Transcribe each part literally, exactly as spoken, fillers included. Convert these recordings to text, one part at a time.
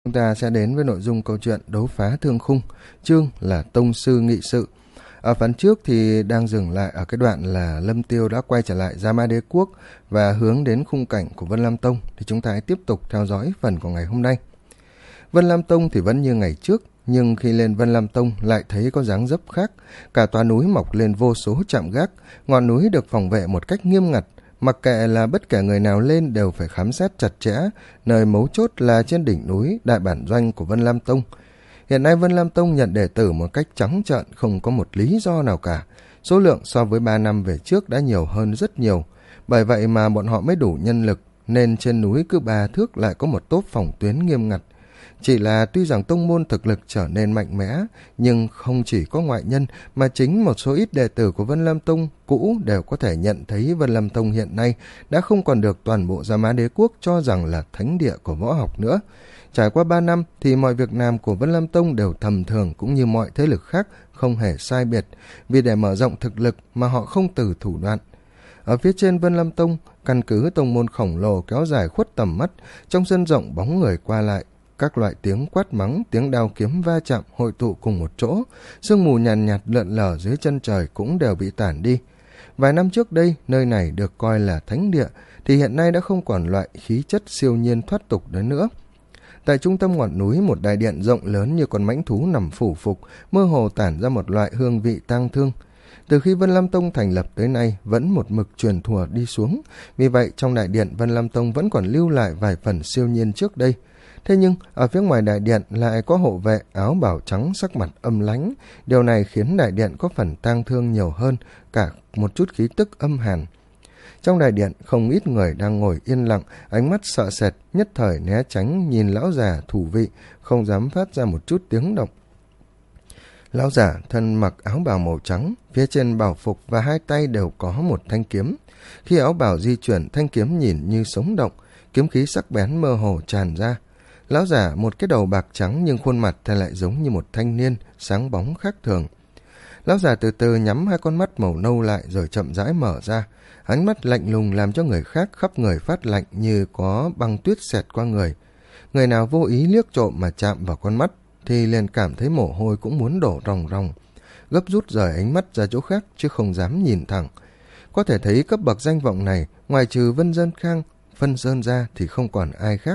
Chúng ta sẽ đến với nội dung câu chuyện Đấu phá thương khung, chương là Tông sư nghị sự. Ở phần trước thì đang dừng lại ở cái đoạn là Lâm Tiêu đã quay trở lại Gia Mã Đế Quốc và hướng đến khung cảnh của Vân Lam Tông, thì chúng ta hãy tiếp tục theo dõi phần của ngày hôm nay. Vân Lam Tông thì vẫn như ngày trước, nhưng khi lên Vân Lam Tông lại thấy có dáng dấp khác. Cả tòa núi mọc lên vô số trạm gác, ngọn núi được phòng vệ một cách nghiêm ngặt. Mặc kệ là bất kể người nào lên đều phải khám xét chặt chẽ, nơi mấu chốt là trên đỉnh núi, đại bản doanh của Vân Lam Tông. Hiện nay Vân Lam Tông nhận đệ tử một cách trắng trợn, không có một lý do nào cả. Số lượng so với ba năm về trước đã nhiều hơn rất nhiều. Bởi vậy mà bọn họ mới đủ nhân lực, nên trên núi cứ ba thước lại có một tốp phòng tuyến nghiêm ngặt. Chỉ là tuy rằng tông môn thực lực trở nên mạnh mẽ, nhưng không chỉ có ngoại nhân mà chính một số ít đệ tử của Vân Lam Tông cũ đều có thể nhận thấy Vân Lam Tông hiện nay đã không còn được toàn bộ Gia Mã Đế Quốc cho rằng là thánh địa của võ học nữa. Trải qua ba năm thì mọi việc làm của Vân Lam Tông đều thầm thường, cũng như mọi thế lực khác không hề sai biệt, vì để mở rộng thực lực mà họ không từ thủ đoạn. Ở phía trên Vân Lam Tông, căn cứ tông môn khổng lồ kéo dài khuất tầm mắt, trong sân rộng bóng người qua lại. Các loại tiếng quát mắng, tiếng đao kiếm va chạm hội tụ cùng một chỗ, sương mù nhàn nhạt, nhạt lượn lờ dưới chân trời cũng đều bị tản đi. Vài năm trước đây, nơi này được coi là thánh địa, thì hiện nay đã không còn loại khí chất siêu nhiên thoát tục đấy nữa. Tại trung tâm ngọn núi, một đại điện rộng lớn như con mãnh thú nằm phủ phục, mơ hồ tản ra một loại hương vị tang thương. Từ khi Vân Lam Tông thành lập tới nay vẫn một mực truyền thừa đi xuống, vì vậy trong đại điện Vân Lam Tông vẫn còn lưu lại vài phần siêu nhiên trước đây. Thế nhưng ở phía ngoài đại điện lại có hộ vệ áo bào trắng sắc mặt âm lãnh, điều này khiến đại điện có phần tang thương nhiều hơn cả một chút khí tức âm hàn. Trong đại điện không ít người đang ngồi yên lặng, ánh mắt sợ sệt, nhất thời né tránh nhìn lão già thủ vị, không dám phát ra một chút tiếng động. Lão giả thân mặc áo bào màu trắng, phía trên bào phục và hai tay đều có một thanh kiếm. Khi áo bào di chuyển, thanh kiếm nhìn như sống động, kiếm khí sắc bén mơ hồ tràn ra. Lão giả một cái đầu bạc trắng nhưng khuôn mặt thì lại giống như một thanh niên, sáng bóng khác thường. Lão giả từ từ nhắm hai con mắt màu nâu lại rồi chậm rãi mở ra. Ánh mắt lạnh lùng làm cho người khác khắp người phát lạnh như có băng tuyết xẹt qua người. Người nào vô ý liếc trộm mà chạm vào con mắt thì liền cảm thấy mồ hôi cũng muốn đổ ròng ròng. Gấp rút rời ánh mắt ra chỗ khác chứ không dám nhìn thẳng. Có thể thấy cấp bậc danh vọng này, ngoài trừ Vân Dân Khang, Vân Sơn ra thì không còn ai khác.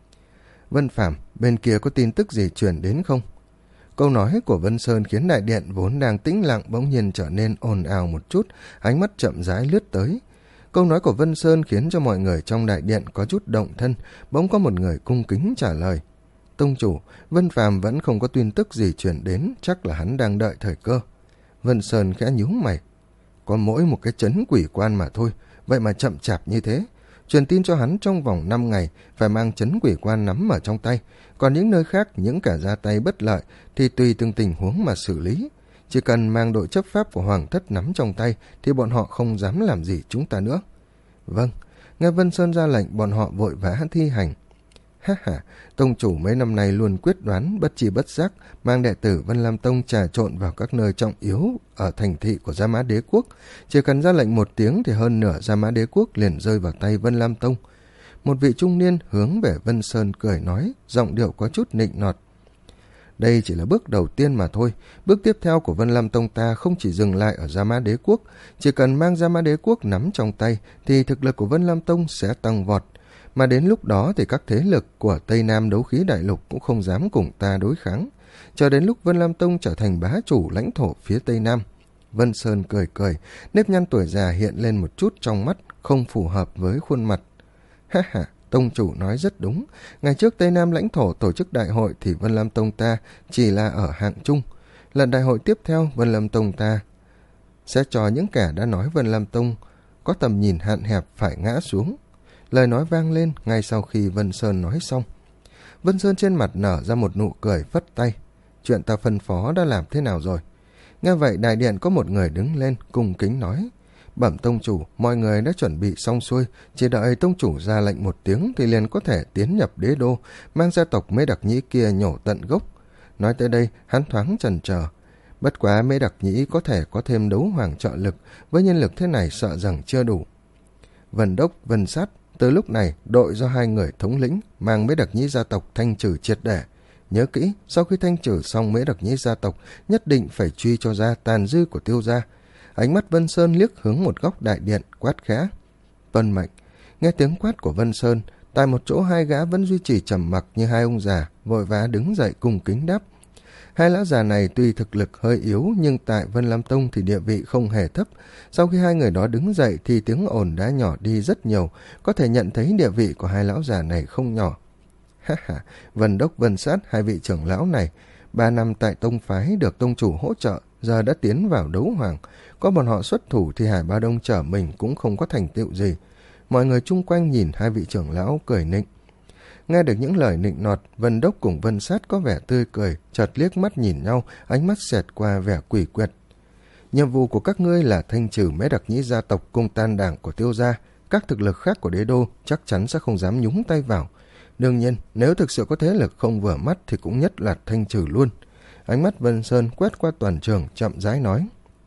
Vân Phàm, bên kia có tin tức gì truyền đến không? Câu nói của Vân Sơn khiến đại điện vốn đang tĩnh lặng bỗng nhiên trở nên ồn ào một chút, ánh mắt chậm rãi lướt tới. Câu nói của Vân Sơn khiến cho mọi người trong đại điện có chút động thân, bỗng có một người cung kính trả lời. Tông chủ, Vân Phàm vẫn không có tin tức gì truyền đến, chắc là hắn đang đợi thời cơ. Vân Sơn khẽ nhíu mày. Có mỗi một cái trấn quỷ quan mà thôi, vậy mà chậm chạp như thế. Truyền tin cho hắn trong vòng năm ngày phải mang trấn quỷ quan nắm ở trong tay, còn những nơi khác, những kẻ ra tay bất lợi thì tùy từng tình huống mà xử lý. Chỉ cần mang đội chấp pháp của Hoàng thất nắm trong tay thì bọn họ không dám làm gì chúng ta nữa. Vâng, nghe Vân Sơn ra lệnh, bọn họ vội vã thi hành. Ha ha, tông chủ mấy năm nay luôn quyết đoán, bất chi bất giác mang đệ tử Vân Lam Tông trà trộn vào các nơi trọng yếu ở thành thị của Gia Mã Đế Quốc. Chỉ cần ra lệnh một tiếng thì hơn nửa Gia Mã Đế Quốc liền rơi vào tay Vân Lam Tông. Một vị trung niên hướng về Vân Sơn cười nói, giọng điệu có chút nịnh nọt. Đây chỉ là bước đầu tiên mà thôi. Bước tiếp theo của Vân Lam Tông ta không chỉ dừng lại ở Gia Mã Đế Quốc. Chỉ cần mang Gia Mã Đế Quốc nắm trong tay thì thực lực của Vân Lam Tông sẽ tăng vọt. Mà đến lúc đó thì các thế lực của Tây Nam đấu khí đại lục cũng không dám cùng ta đối kháng. Cho đến lúc Vân Lam Tông trở thành bá chủ lãnh thổ phía Tây Nam. Vân Sơn cười cười, nếp nhăn tuổi già hiện lên một chút trong mắt, không phù hợp với khuôn mặt. Ha ha, tông chủ nói rất đúng. Ngày trước Tây Nam lãnh thổ tổ chức đại hội thì Vân Lam Tông ta chỉ là ở hạng trung. Lần đại hội tiếp theo, Vân Lam Tông ta sẽ cho những kẻ đã nói Vân Lam Tông có tầm nhìn hạn hẹp phải ngã xuống. Lời nói vang lên ngay sau khi Vân Sơn nói xong. Vân Sơn trên mặt nở ra một nụ cười phất tay. Chuyện ta phân phó đã làm thế nào rồi? Nghe vậy đại điện có một người đứng lên cung kính nói. Bẩm tông chủ, mọi người đã chuẩn bị xong xuôi, chỉ đợi tông chủ ra lệnh một tiếng thì liền có thể tiến nhập đế đô, mang gia tộc Mễ Đặc Nhĩ kia nhổ tận gốc. Nói tới đây, hắn thoáng chần chờ. Bất quá Mễ Đặc Nhĩ có thể có thêm đấu hoàng trợ lực, với nhân lực thế này sợ rằng chưa đủ. Vân Đốc, Vân Sát, Từ lúc này, đội do hai người thống lĩnh mang Mễ Đặc Nhĩ gia tộc thanh trừ triệt để. Nhớ kỹ, sau khi thanh trừ xong Mễ Đặc Nhĩ gia tộc, nhất định phải truy cho ra tàn dư của Tiêu gia. Ánh mắt Vân Sơn liếc hướng một góc đại điện, quát khẽ: "Tuân mệnh." Nghe tiếng quát của Vân Sơn, tại một chỗ hai gã vẫn duy trì trầm mặc như hai ông già, vội vã đứng dậy cung kính đáp. Hai lão già này tuy thực lực hơi yếu nhưng tại Vân Lam Tông thì địa vị không hề thấp. Sau khi hai người đó đứng dậy thì tiếng ồn đã nhỏ đi rất nhiều, có thể nhận thấy địa vị của hai lão già này không nhỏ. Ha ha, Vân Đốc Vân Sát, hai vị trưởng lão này, ba năm tại tông phái được tông chủ hỗ trợ, giờ đã tiến vào đấu hoàng. Có bọn họ xuất thủ thì Hải Ba Đông trở mình cũng không có thành tựu gì. Mọi người chung quanh nhìn hai vị trưởng lão cười nịnh. Nghe được những lời nịnh nọt, Vân Đốc cùng Vân Sát có vẻ tươi cười, chợt liếc mắt nhìn nhau, ánh mắt xẹt qua vẻ quỷ quyệt. Nhiệm vụ của các ngươi là thanh trừ Mễ Đặc Nhĩ gia tộc cùng tan đảng của Tiêu gia, các thực lực khác của đế đô chắc chắn sẽ không dám nhúng tay vào. Đương nhiên, nếu thực sự có thế lực không vừa mắt thì cũng nhất là thanh trừ luôn. Ánh mắt Vân Sơn quét qua toàn trường, chậm rãi nói.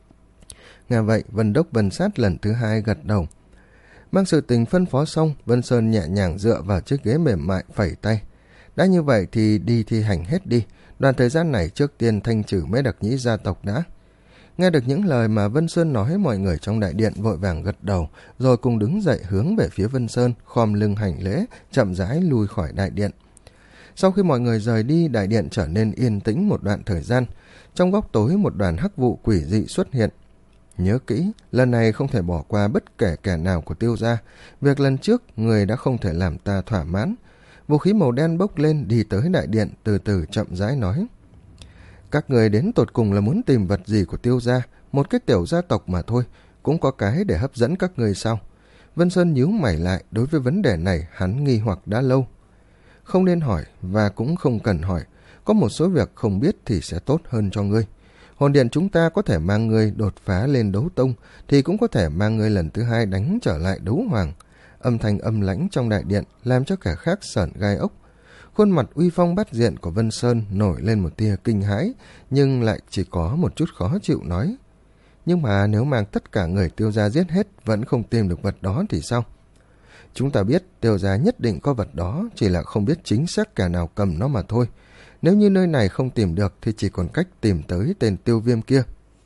Nghe vậy, Vân Đốc Vân Sát lần thứ hai gật đầu. Mang sự tình phân phó xong, Vân Sơn nhẹ nhàng dựa vào chiếc ghế mềm mại phẩy tay. Đã như vậy thì đi thi hành hết đi, đoạn thời gian này trước tiên thanh trừ Mễ Đặc Nhĩ gia tộc đã. Nghe được những lời mà Vân Sơn nói, mọi người trong đại điện vội vàng gật đầu, rồi cùng đứng dậy hướng về phía Vân Sơn, khom lưng hành lễ, chậm rãi lui khỏi đại điện. Sau khi mọi người rời đi, đại điện trở nên yên tĩnh một đoạn thời gian. Trong góc tối một đoàn hắc vụ quỷ dị xuất hiện. Nhớ kỹ, lần này không thể bỏ qua bất kể kẻ nào của Tiêu gia. Việc lần trước, người đã không thể làm ta thỏa mãn. Vũ khí màu đen bốc lên, đi tới đại điện, từ từ chậm rãi nói. Các người đến tột cùng là muốn tìm vật gì của Tiêu gia? Một cái tiểu gia tộc mà thôi, cũng có cái để hấp dẫn các người sao? Vân Sơn nhíu mày lại, đối với vấn đề này hắn nghi hoặc đã lâu. Không nên hỏi, và cũng không cần hỏi. Có một số việc không biết thì sẽ tốt hơn cho ngươi. Hồn điện chúng ta có thể mang ngươi đột phá lên đấu tông, thì cũng có thể mang ngươi lần thứ hai đánh trở lại đấu hoàng. Âm thanh âm lãnh trong đại điện làm cho kẻ khác sởn gai ốc. Khuôn mặt uy phong bát diện của Vân Sơn nổi lên một tia kinh hãi, nhưng lại chỉ có một chút khó chịu nói. Nhưng mà nếu mang tất cả người Tiêu gia giết hết vẫn không tìm được vật đó thì sao? Chúng ta biết Tiêu gia nhất định có vật đó, chỉ là không biết chính xác kẻ nào cầm nó mà thôi. Nếu như nơi này không tìm được thì chỉ còn cách tìm tới tên Tiêu Viêm kia.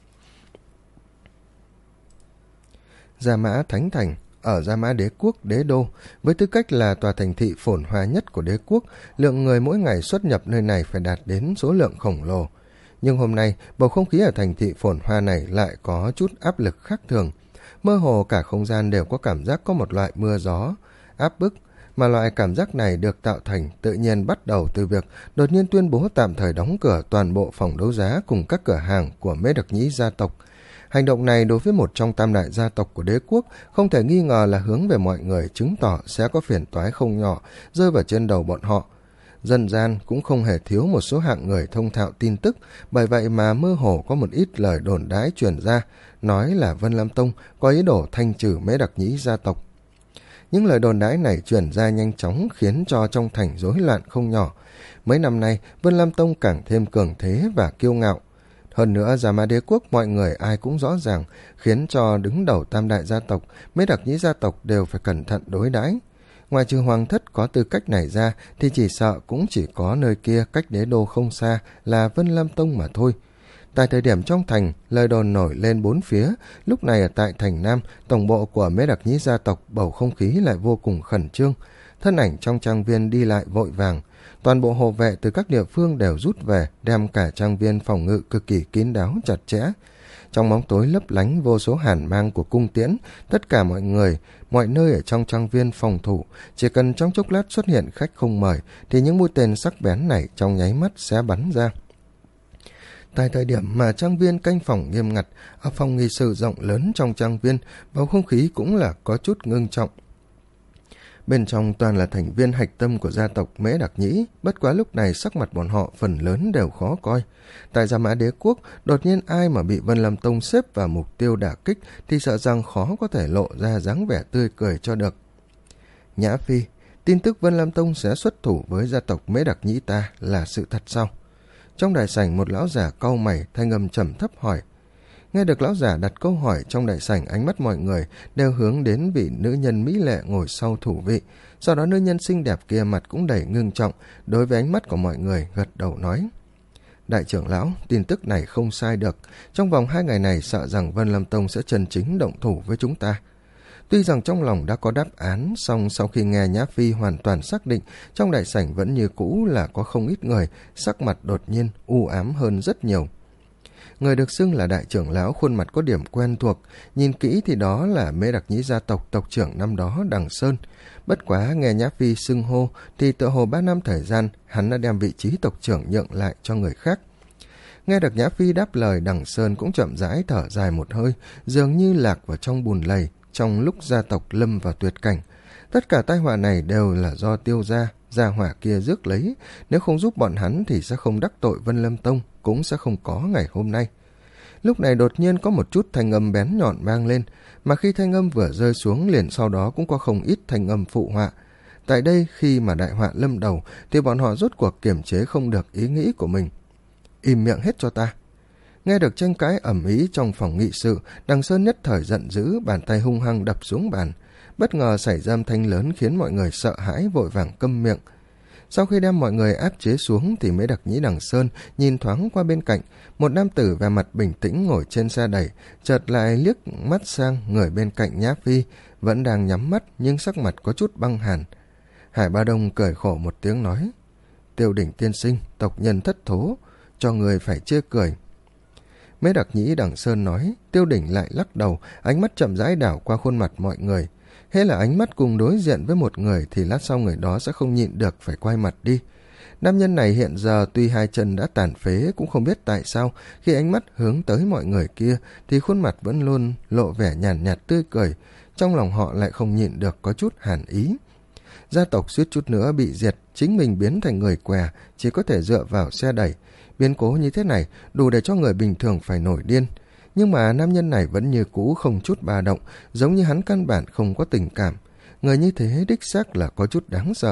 Gia Mã Thánh Thành. Ở Gia Mã Đế Quốc, Đế Đô, với tư cách là tòa thành thị phồn hoa nhất của đế quốc, lượng người mỗi ngày xuất nhập nơi này phải đạt đến số lượng khổng lồ. Nhưng hôm nay, bầu không khí ở thành thị phồn hoa này lại có chút áp lực khác thường. Mơ hồ cả không gian đều có cảm giác có một loại mưa gió, áp bức, mà loại cảm giác này được tạo thành tự nhiên bắt đầu từ việc đột nhiên tuyên bố tạm thời đóng cửa toàn bộ phòng đấu giá cùng các cửa hàng của Mễ Đặc Nhĩ gia tộc. Hành động này đối với một trong tam đại gia tộc của đế quốc không thể nghi ngờ là hướng về mọi người, chứng tỏ sẽ có phiền toái không nhỏ rơi vào trên đầu bọn họ. Dân gian cũng không hề thiếu một số hạng người thông thạo tin tức, bởi vậy mà mơ hồ có một ít lời đồn đãi truyền ra, nói là Vân Lam Tông có ý đồ thanh trừ Mễ Đặc Nhĩ gia tộc. Những lời đồn đãi này truyền ra nhanh chóng khiến cho trong thành rối loạn không nhỏ. Mấy năm nay, Vân Lam Tông càng thêm cường thế và kiêu ngạo. Hơn nữa, Gia Mã Đế Quốc mọi người ai cũng rõ ràng, khiến cho đứng đầu tam đại gia tộc, Mễ Đặc Nhĩ gia tộc đều phải cẩn thận đối đãi. Ngoài trừ hoàng thất có tư cách này ra, thì chỉ sợ cũng chỉ có nơi kia cách đế đô không xa là Vân Lam Tông mà thôi. Tại thời điểm trong thành, lời đồn nổi lên bốn phía, lúc này ở tại thành Nam, tổng bộ của Mễ Đặc Nhĩ gia tộc bầu không khí lại vô cùng khẩn trương. Thân ảnh trong trang viên đi lại vội vàng. Toàn bộ hộ vệ từ các địa phương đều rút về, đem cả trang viên phòng ngự cực kỳ kín đáo chặt chẽ. Trong bóng tối lấp lánh vô số hàn mang của cung tiễn, tất cả mọi người, mọi nơi ở trong trang viên phòng thủ, chỉ cần trong chốc lát xuất hiện khách không mời, thì những mũi tên sắc bén này trong nháy mắt sẽ bắn ra. Tại thời điểm mà trang viên canh phòng nghiêm ngặt, ở phòng nghị sự rộng lớn trong trang viên, bầu không khí cũng là có chút ngưng trọng. Bên trong toàn là thành viên hạch tâm của gia tộc Mễ Đặc Nhĩ, bất quá lúc này sắc mặt bọn họ phần lớn đều khó coi. Tại Gia Mã Đế Quốc, đột nhiên ai mà bị Vân Lam Tông xếp vào mục tiêu đả kích thì sợ rằng khó có thể lộ ra dáng vẻ tươi cười cho được. Nhã Phi, tin tức Vân Lam Tông sẽ xuất thủ với gia tộc Mễ Đặc Nhĩ ta là sự thật sao? Trong đại sảnh một lão già cau mày, thanh âm trầm thấp hỏi. Nghe được lão giả đặt câu hỏi, trong đại sảnh ánh mắt mọi người đều hướng đến vị nữ nhân mỹ lệ ngồi sau thủ vị. Sau đó nữ nhân xinh đẹp kia mặt cũng đầy ngưng trọng, đối với ánh mắt của mọi người gật đầu nói: Đại trưởng lão, tin tức này không sai được. Trong vòng hai ngày này sợ rằng Vân Lâm Tông sẽ chân chính động thủ với chúng ta. Tuy rằng trong lòng đã có đáp án, song sau khi nghe Nhã Phi hoàn toàn xác định, trong đại sảnh vẫn như cũ là có không ít người, sắc mặt đột nhiên u ám hơn rất nhiều. Người được xưng là đại trưởng lão khuôn mặt có điểm quen thuộc, nhìn kỹ thì đó là Mễ Đặc Nhĩ gia tộc tộc trưởng năm đó Đằng Sơn. Bất quá nghe Nhã Phi xưng hô thì tựa hồ ba năm thời gian hắn đã đem vị trí tộc trưởng nhượng lại cho người khác. Nghe được Nhã Phi đáp lời, Đằng Sơn cũng chậm rãi thở dài một hơi, dường như lạc vào trong bùn lầy trong lúc gia tộc lâm vào tuyệt cảnh. Tất cả tai họa này đều là do Tiêu gia, gia hỏa kia rước lấy, nếu không giúp bọn hắn thì sẽ không đắc tội Vân Lâm Tông, cũng sẽ không có ngày hôm nay. Lúc này đột nhiên có một chút thanh âm bén nhọn vang lên, mà khi thanh âm vừa rơi xuống liền sau đó cũng có không ít thanh âm phụ họa. Tại đây khi mà đại họa lâm đầu thì bọn họ rốt cuộc kiềm chế không được ý nghĩ của mình. Im miệng hết cho ta. Nghe được tranh cãi ầm ĩ trong phòng nghị sự, Đằng Sơn nhất thời giận dữ, bàn tay hung hăng đập xuống bàn. Bất ngờ xảy ra âm thanh lớn khiến mọi người sợ hãi vội vàng câm miệng. Sau khi đem mọi người áp chế xuống thì Mễ Đặc Nhĩ Đằng Sơn nhìn thoáng qua bên cạnh, một nam tử vẻ mặt bình tĩnh ngồi trên xe đẩy, chợt lại liếc mắt sang người bên cạnh Nhã Phi, vẫn đang nhắm mắt nhưng sắc mặt có chút băng hàn. Hải Ba Đông cười khổ một tiếng nói: Tiêu Đỉnh tiên sinh, tộc nhân thất thố, cho người phải chê cười. Mễ Đặc Nhĩ Đằng Sơn nói. Tiêu Đỉnh lại lắc đầu, ánh mắt chậm rãi đảo qua khuôn mặt mọi người. Hễ là ánh mắt cùng đối diện với một người thì lát sau người đó sẽ không nhịn được phải quay mặt đi. Nam nhân này hiện giờ tuy hai chân đã tàn phế, cũng không biết tại sao khi ánh mắt hướng tới mọi người kia thì khuôn mặt vẫn luôn lộ vẻ nhàn nhạt, nhạt tươi cười, trong lòng họ lại không nhịn được có chút hàn ý. Gia tộc suýt chút nữa bị diệt, chính mình biến thành người què, chỉ có thể dựa vào xe đẩy. Biến cố như thế này đủ để cho người bình thường phải nổi điên. Nhưng mà nam nhân này vẫn như cũ không chút ba động, giống như hắn căn bản không có tình cảm. Người như thế đích xác là có chút đáng sợ.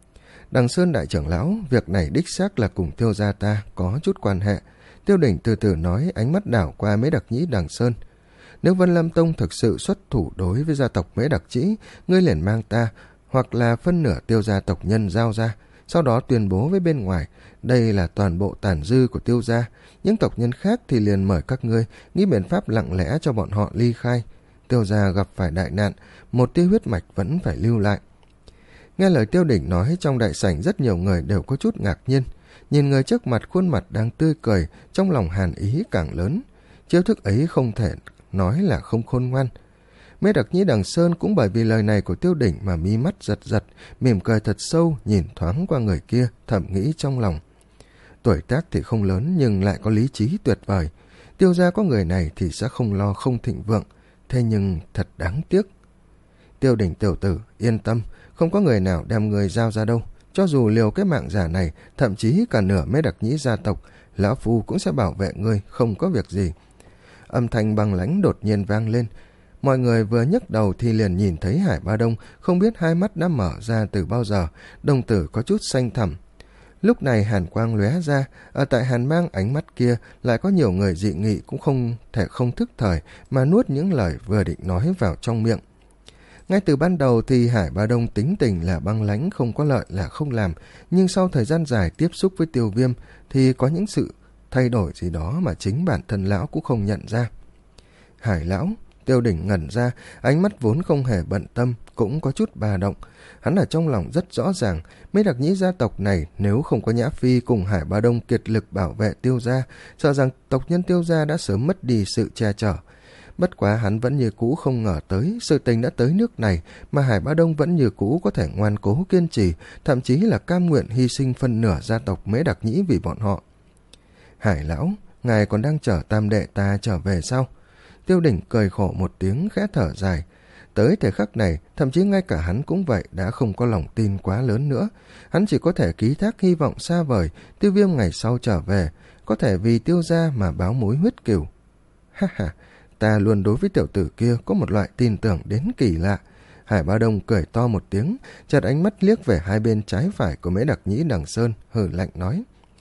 Đằng Sơn đại trưởng lão, việc này đích xác là cùng Tiêu gia ta có chút quan hệ. Tiêu Đỉnh từ từ nói, ánh mắt đảo qua Mễ Đặc Nhĩ Đằng Sơn. Nếu Vân Lâm Tông thực sự xuất thủ đối với gia tộc Mễ Đặc Nhĩ, ngươi liền mang ta hoặc là phân nửa Tiêu gia tộc nhân giao ra, sau đó tuyên bố với bên ngoài, đây là toàn bộ tàn dư của Tiêu gia. Những tộc nhân khác thì liền mời các ngươi nghĩ biện pháp lặng lẽ cho bọn họ ly khai. Tiêu gia gặp phải đại nạn, một tia huyết mạch vẫn phải lưu lại. Nghe lời Tiêu Đỉnh nói, trong đại sảnh rất nhiều người đều có chút ngạc nhiên. Nhìn người trước mặt khuôn mặt đang tươi cười, trong lòng hàn ý càng lớn. Chiêu thức ấy không thể nói là không khôn ngoan. Mễ Đặc Nhĩ Đằng Sơn cũng bởi vì lời này của Tiêu Đỉnh mà mí mắt giật giật, mỉm cười thật sâu, nhìn thoáng qua người kia, thầm nghĩ trong lòng. Tuổi tác thì không lớn nhưng lại có lý trí tuyệt vời. Tiêu gia có người này thì sẽ không lo không thịnh vượng, thế nhưng thật đáng tiếc. Tiêu Đỉnh tiểu tử, yên tâm, không có người nào đem người giao ra đâu. Cho dù liều cái mạng giả này, thậm chí cả nửa Mễ Đặc Nhĩ gia tộc, lão phu cũng sẽ bảo vệ ngươi, không có việc gì. Âm thanh băng lãnh đột nhiên vang lên. Mọi người vừa nhấc đầu thì liền nhìn thấy Hải Ba Đông, không biết hai mắt đã mở ra từ bao giờ, đồng tử có chút xanh thẳm. Lúc này hàn quang lóe ra, ở tại hàn mang ánh mắt kia lại có nhiều người dị nghị cũng không thể không thức thời mà nuốt những lời vừa định nói vào trong miệng. Ngay từ ban đầu thì Hải Ba Đông tính tình là băng lãnh, không có lợi là không làm, nhưng sau thời gian dài tiếp xúc với Tiêu Viêm thì có những sự thay đổi gì đó mà chính bản thân lão cũng không nhận ra. Hải lão, Tiêu Đỉnh ngẩn ra, ánh mắt vốn không hề bận tâm, cũng có chút bà động. Hắn ở trong lòng rất rõ ràng, Mễ Đặc Nhĩ gia tộc này nếu không có Nhã Phi cùng Hải Ba Đông kiệt lực bảo vệ Tiêu gia, sợ rằng tộc nhân Tiêu gia đã sớm mất đi sự che chở. Bất quá hắn vẫn như cũ không ngờ tới, sự tình đã tới nước này mà Hải Ba Đông vẫn như cũ có thể ngoan cố kiên trì, thậm chí là cam nguyện hy sinh phân nửa gia tộc Mễ Đặc Nhĩ vì bọn họ. Hải lão, ngài còn đang chờ tam đệ ta trở về sao? Tiêu Đỉnh cười khổ một tiếng, khẽ thở dài. Tới thời khắc này, thậm chí ngay cả hắn cũng vậy, đã không có lòng tin quá lớn nữa. Hắn chỉ có thể ký thác hy vọng xa vời, Tiêu Viêm ngày sau trở về, có thể vì Tiêu gia mà báo mối huyết cừu. Ha ha, ta luôn đối với tiểu tử kia có một loại tin tưởng đến kỳ lạ. Hải Ba Đông cười to một tiếng, chợt ánh mắt liếc về hai bên trái phải của Mễ Đặc Nhĩ Đằng Sơn, hừ lạnh nói.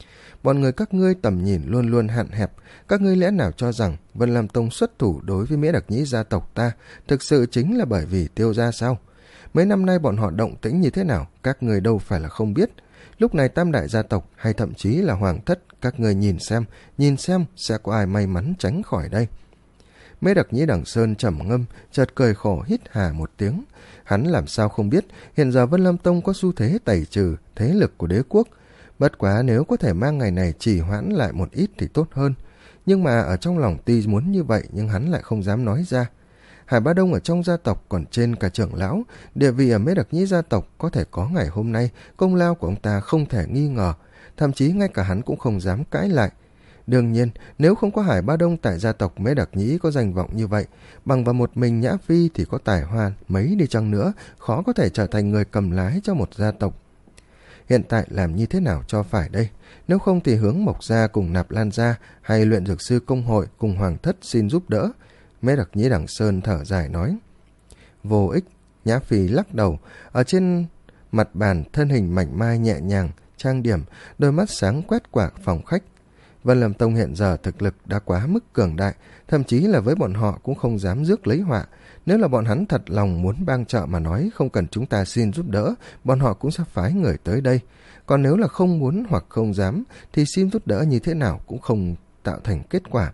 bọn người các ngươi tầm nhìn luôn luôn hạn hẹp. Các ngươi lẽ nào cho rằng Vân Lam Tông xuất thủ đối với Mễ Đặc Nhĩ gia tộc ta thực sự chính là bởi vì Tiêu gia sao? Mấy năm nay bọn họ động tĩnh như thế nào, các ngươi đâu phải là không biết. Lúc này tam đại gia tộc hay thậm chí là hoàng thất, các ngươi nhìn xem, nhìn xem sẽ có ai may mắn tránh khỏi đây. Mễ Đặc Nhĩ Đằng Sơn trầm ngâm, chợt cười khổ hít hà một tiếng. Hắn làm sao không biết, hiện giờ Vân Lam Tông có xu thế tẩy trừ thế lực của đế quốc. Bất quá nếu có thể mang ngày này trì hoãn lại một ít thì tốt hơn. Nhưng mà ở trong lòng tuy muốn như vậy nhưng hắn lại không dám nói ra. Hải Ba Đông ở trong gia tộc còn trên cả trưởng lão, địa vị ở Mễ Đặc Nhĩ gia tộc có thể có ngày hôm nay, công lao của ông ta không thể nghi ngờ, thậm chí ngay cả hắn cũng không dám cãi lại. Đương nhiên, nếu không có Hải Ba Đông tại gia tộc Mễ Đặc Nhĩ có danh vọng như vậy, bằng vào một mình Nhã Phi thì có tài hoa mấy đi chăng nữa, khó có thể trở thành người cầm lái cho một gia tộc. Hiện tại làm như thế nào cho phải đây? Nếu không thì hướng Mộc gia cùng Nạp Lan gia hay luyện dược sư công hội cùng hoàng thất xin giúp đỡ. Mễ Đặc Nhĩ Đằng Sơn thở dài nói. Vô ích. Nhã Phi lắc đầu. Ở trên mặt bàn thân hình mảnh mai nhẹ nhàng, trang điểm, đôi mắt sáng quét qua phòng khách. Vân Lam Tông hiện giờ thực lực đã quá mức cường đại, thậm chí là với bọn họ cũng không dám rước lấy họa. Nếu là bọn hắn thật lòng muốn bang trợ mà nói không cần chúng ta xin giúp đỡ, bọn họ cũng sẽ phái người tới đây. Còn nếu là không muốn hoặc không dám thì xin giúp đỡ như thế nào cũng không tạo thành kết quả.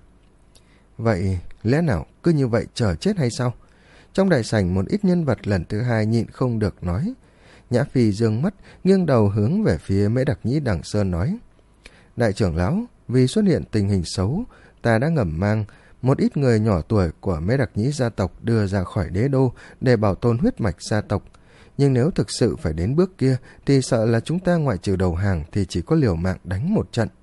Vậy lẽ nào cứ như vậy chờ chết hay sao? Trong đại sảnh một ít nhân vật lần thứ hai nhịn không được nói. Nhã Phi dương mắt, nghiêng đầu hướng về phía Mễ Đặc Nhĩ Đằng Sơn nói. Đại trưởng lão, vì xuất hiện tình hình xấu, ta đã ngầm mang một ít người nhỏ tuổi của Mễ Đặc Nhĩ gia tộc đưa ra khỏi đế đô để bảo tồn huyết mạch gia tộc. Nhưng nếu thực sự phải đến bước kia thì sợ là chúng ta ngoại trừ đầu hàng thì chỉ có liều mạng đánh một trận.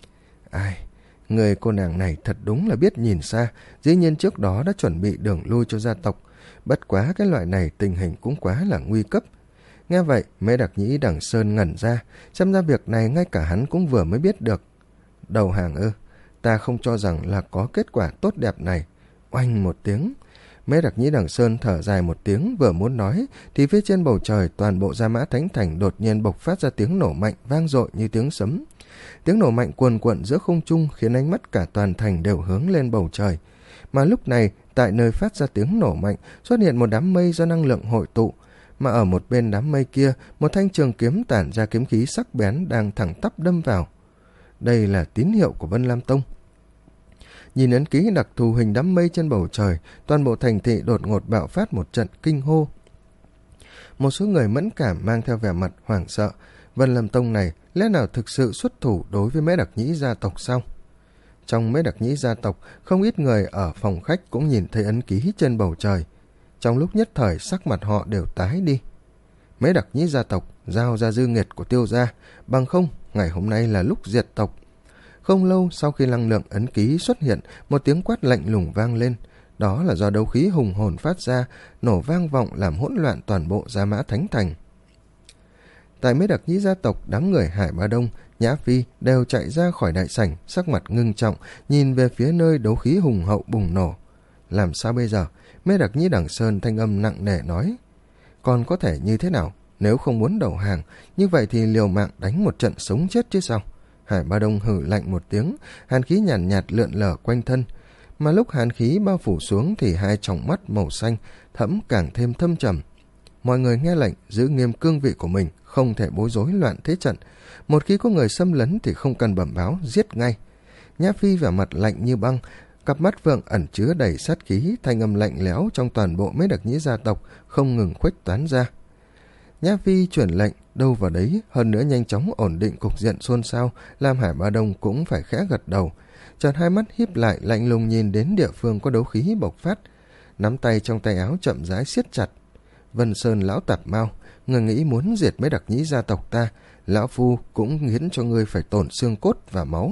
Ai, người cô nàng này thật đúng là biết nhìn xa, dĩ nhiên trước đó đã chuẩn bị đường lui cho gia tộc. Bất quá cái loại này tình hình cũng quá là nguy cấp. Nghe vậy, Mễ Đặc Nhĩ Đằng Sơn ngẩn ra, xem ra việc này ngay cả hắn cũng vừa mới biết được. Đầu hàng ư? Ta không cho rằng là có kết quả tốt đẹp này. Oanh một tiếng. Mễ Đặc Nhĩ Đằng Sơn thở dài một tiếng vừa muốn nói, thì phía trên bầu trời toàn bộ Gia Mã Thánh Thành đột nhiên bộc phát ra tiếng nổ mạnh vang dội như tiếng sấm. Tiếng nổ mạnh cuồn cuộn giữa không trung khiến ánh mắt cả toàn thành đều hướng lên bầu trời. Mà lúc này, tại nơi phát ra tiếng nổ mạnh xuất hiện một đám mây do năng lượng hội tụ, mà ở một bên đám mây kia, một thanh trường kiếm tản ra kiếm khí sắc bén đang thẳng tắp đâm vào. Đây là tín hiệu của Vân Lam Tông. Nhìn ấn ký đặc thù hình đám mây trên bầu trời, toàn bộ thành thị đột ngột bạo phát một trận kinh hô. Một số người mẫn cảm mang theo vẻ mặt hoảng sợ. Vân Lam Tông này lẽ nào thực sự xuất thủ đối với Mễ Đặc Nhĩ gia tộc sao? Trong Mễ Đặc Nhĩ gia tộc, không ít người ở phòng khách cũng nhìn thấy ấn ký trên bầu trời. Trong lúc nhất thời sắc mặt họ đều tái đi. Mễ Đặc Nhĩ gia tộc giao ra dư nghiệt của Tiêu gia, bằng không ngày hôm nay là lúc diệt tộc. Không lâu sau khi năng lượng ấn ký xuất hiện, một tiếng quát lạnh lùng vang lên. Đó là do đấu khí hùng hồn phát ra, nổ vang vọng làm hỗn loạn toàn bộ Gia Mã Thánh Thành. Tại Mễ Đặc Nhĩ gia tộc, đám người Hải Ba Đông, Nhã Phi đều chạy ra khỏi đại sảnh, sắc mặt ngưng trọng, nhìn về phía nơi đấu khí hùng hậu bùng nổ. Làm sao bây giờ? Mễ Đặc Nhĩ Đằng Sơn thanh âm nặng nề nói. Còn có thể như thế nào? Nếu không muốn đầu hàng, như vậy thì liều mạng đánh một trận sống chết chứ sao? Hải Ba Đông hừ lạnh một tiếng, hàn khí nhàn nhạt, nhạt lượn lờ quanh thân. Mà lúc hàn khí bao phủ xuống thì hai tròng mắt màu xanh thẫm càng thêm thâm trầm. Mọi người nghe lệnh giữ nghiêm cương vị của mình, không thể bối rối loạn thế trận. Một khi có người xâm lấn thì không cần bẩm báo, giết ngay. Nhã Phi vẻ mặt lạnh như băng, cặp mắt vượng ẩn chứa đầy sát khí, thanh âm lạnh lẽo trong toàn bộ Mễ Đặc Nhĩ gia tộc không ngừng khuếch tán ra. Nhã Phi chuyển lệnh đâu vào đấy, hơn nữa nhanh chóng ổn định cục diện xôn xao, làm Hải Ba Đông cũng phải khẽ gật đầu. Chợt hai mắt híp lại, lạnh lùng nhìn đến địa phương có đấu khí bộc phát, nắm tay trong tay áo chậm rãi siết chặt. Vân Sơn lão tạp mao, người nghĩ muốn diệt Mễ Đặc Nhĩ gia tộc ta, lão phu cũng khiến cho ngươi phải tổn xương cốt và máu.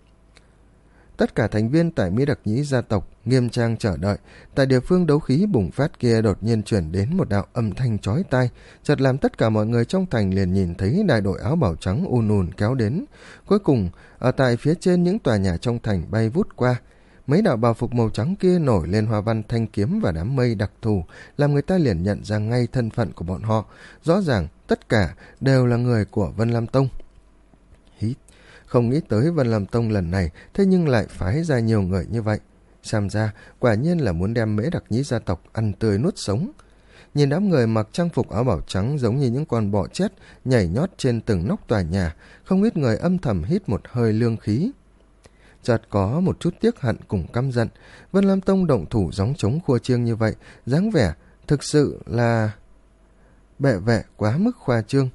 Tất cả thành viên tại Mễ Đặc Nhĩ gia tộc nghiêm trang chờ đợi. Tại địa phương đấu khí bùng phát kia đột nhiên chuyển đến một đạo âm thanh chói tai, chợt làm tất cả mọi người trong thành liền nhìn thấy đại đội áo bào trắng ùn ùn kéo đến. Cuối cùng, ở tại phía trên những tòa nhà trong thành bay vút qua, mấy đạo bào phục màu trắng kia nổi lên hoa văn thanh kiếm và đám mây đặc thù, làm người ta liền nhận ra ngay thân phận của bọn họ. Rõ ràng tất cả đều là người của Vân Lam Tông. Hít, Không nghĩ tới Vân Lam Tông lần này thế nhưng lại phái ra nhiều người như vậy. Xem ra quả nhiên là muốn đem Mễ Đặc Nhĩ gia tộc ăn tươi nuốt sống. Nhìn đám người mặc trang phục áo bảo trắng giống như những con bọ chết nhảy nhót trên từng nóc tòa nhà, không ít người âm thầm hít một hơi lương khí. Chợt có một chút tiếc hận cùng căm giận. Vân Lam Tông động thủ gióng trống khua chiêng như vậy, dáng vẻ thực sự là bệ vệ quá mức khoa trương.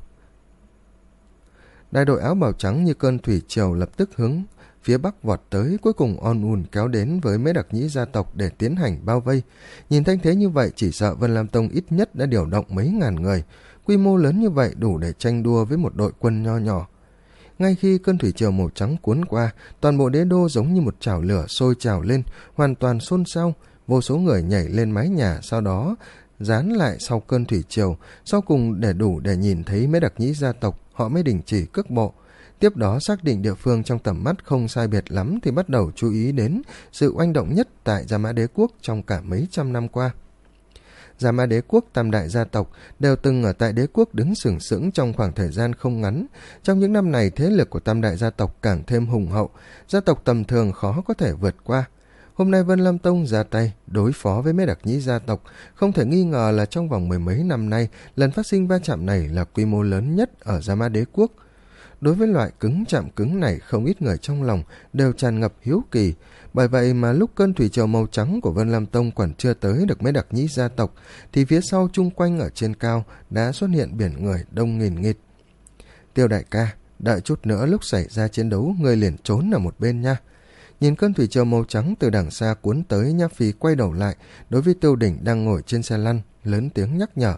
Đại đội áo bào trắng như cơn thủy triều lập tức hướng phía bắc vọt tới, cuối cùng on ùn kéo đến với Mễ Đặc Nhĩ gia tộc để tiến hành bao vây. Nhìn thanh thế như vậy, chỉ sợ Vân Lam Tông ít nhất đã điều động mấy ngàn người. Quy mô lớn như vậy đủ để tranh đua với một đội quân nho nhỏ. Ngay khi cơn thủy triều màu trắng cuốn qua, toàn bộ đế đô giống như một chảo lửa sôi trào lên, hoàn toàn xôn xao. Vô số người nhảy lên mái nhà, sau đó dán lại sau cơn thủy triều. Sau cùng để đủ để nhìn thấy Mễ Đặc Nhĩ gia tộc, họ mới đình chỉ cước bộ. Tiếp đó xác định địa phương trong tầm mắt không sai biệt lắm thì bắt đầu chú ý đến sự oanh động nhất tại Gia Mã Đế Quốc trong cả mấy trăm năm qua. Gia Mã Đế Quốc tam đại gia tộc đều từng ở tại đế quốc đứng sừng sững trong khoảng thời gian không ngắn. Trong những năm này, thế lực của tam đại gia tộc càng thêm hùng hậu, gia tộc tầm thường khó có thể vượt qua. Hôm nay Vân Lam Tông ra tay đối phó với Mễ Đặc Nhĩ gia tộc, không thể nghi ngờ là trong vòng mười mấy năm nay, lần phát sinh va chạm này là quy mô lớn nhất ở Gia Mã Đế Quốc. Đối với loại cứng chạm cứng này, không ít người trong lòng đều tràn ngập hiếu kỳ. Bởi vậy mà lúc cơn thủy triều màu trắng của Vân Lam Tông còn chưa tới được Mễ Đặc Nhĩ gia tộc, thì phía sau chung quanh ở trên cao đã xuất hiện biển người đông nghìn nghịt. Tiêu đại ca, đợi chút nữa lúc xảy ra chiến đấu, người liền trốn ở một bên nha. Nhìn cơn thủy triều màu trắng từ đằng xa cuốn tới, Nhã Phi quay đầu lại, đối với Tiêu Đỉnh đang ngồi trên xe lăn, lớn tiếng nhắc nhở.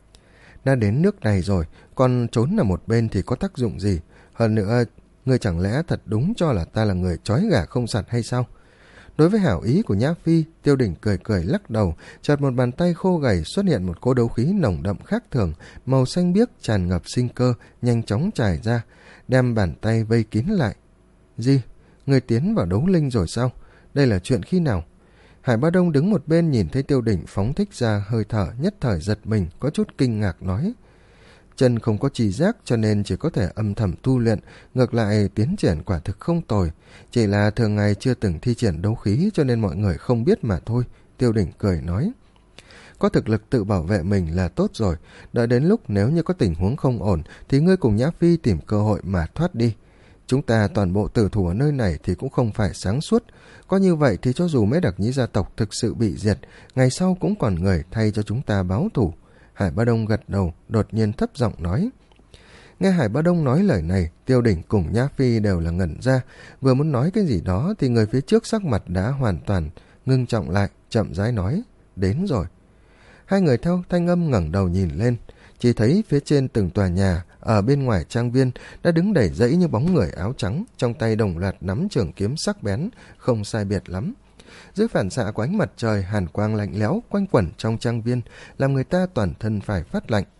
Đã đến nước này rồi, còn trốn ở một bên thì có tác dụng gì? Hơn nữa, ngươi chẳng lẽ thật đúng cho là ta là người trói gà không sặt hay sao? Đối với hảo ý của Nhã Phi, Tiêu Đỉnh cười cười lắc đầu, chợt một bàn tay khô gầy xuất hiện một cỗ đấu khí nồng đậm khác thường, màu xanh biếc tràn ngập sinh cơ, nhanh chóng trải ra, đem bàn tay vây kín lại. Gì? Người tiến vào đấu linh rồi sao? Đây là chuyện khi nào? Hải Ba Đông đứng một bên nhìn thấy Tiêu Đỉnh phóng thích ra hơi thở, nhất thời giật mình, có chút kinh ngạc nói. Chân không có trì giác cho nên chỉ có thể âm thầm tu luyện, ngược lại tiến triển quả thực không tồi. Chỉ là thường ngày chưa từng thi triển đấu khí cho nên mọi người không biết mà thôi, Tiêu Đỉnh cười nói. Có thực lực tự bảo vệ mình là tốt rồi, đợi đến lúc nếu như có tình huống không ổn thì ngươi cùng Nhã Phi tìm cơ hội mà thoát đi. Chúng ta toàn bộ tử thủ ở nơi này thì cũng không phải sáng suốt. Có như vậy thì cho dù Mễ Đặc Nhĩ gia tộc thực sự bị diệt, ngày sau cũng còn người thay cho chúng ta báo thù. Hải Ba Đông gật đầu, đột nhiên thấp giọng nói. Nghe Hải Ba Đông nói lời này, Tiêu Đỉnh cùng Nhã Phi đều là ngẩn ra. Vừa muốn nói cái gì đó thì người phía trước sắc mặt đã hoàn toàn ngưng trọng lại, chậm rãi nói. Đến rồi. Hai người theo thanh âm ngẩng đầu nhìn lên, chỉ thấy phía trên từng tòa nhà ở bên ngoài trang viên đã đứng đầy dãy như bóng người áo trắng, trong tay đồng loạt nắm trường kiếm sắc bén, không sai biệt lắm. Dưới phản xạ của ánh mặt trời, hàn quang lạnh lẽo quanh quẩn trong trang viên, làm người ta toàn thân phải phát lạnh.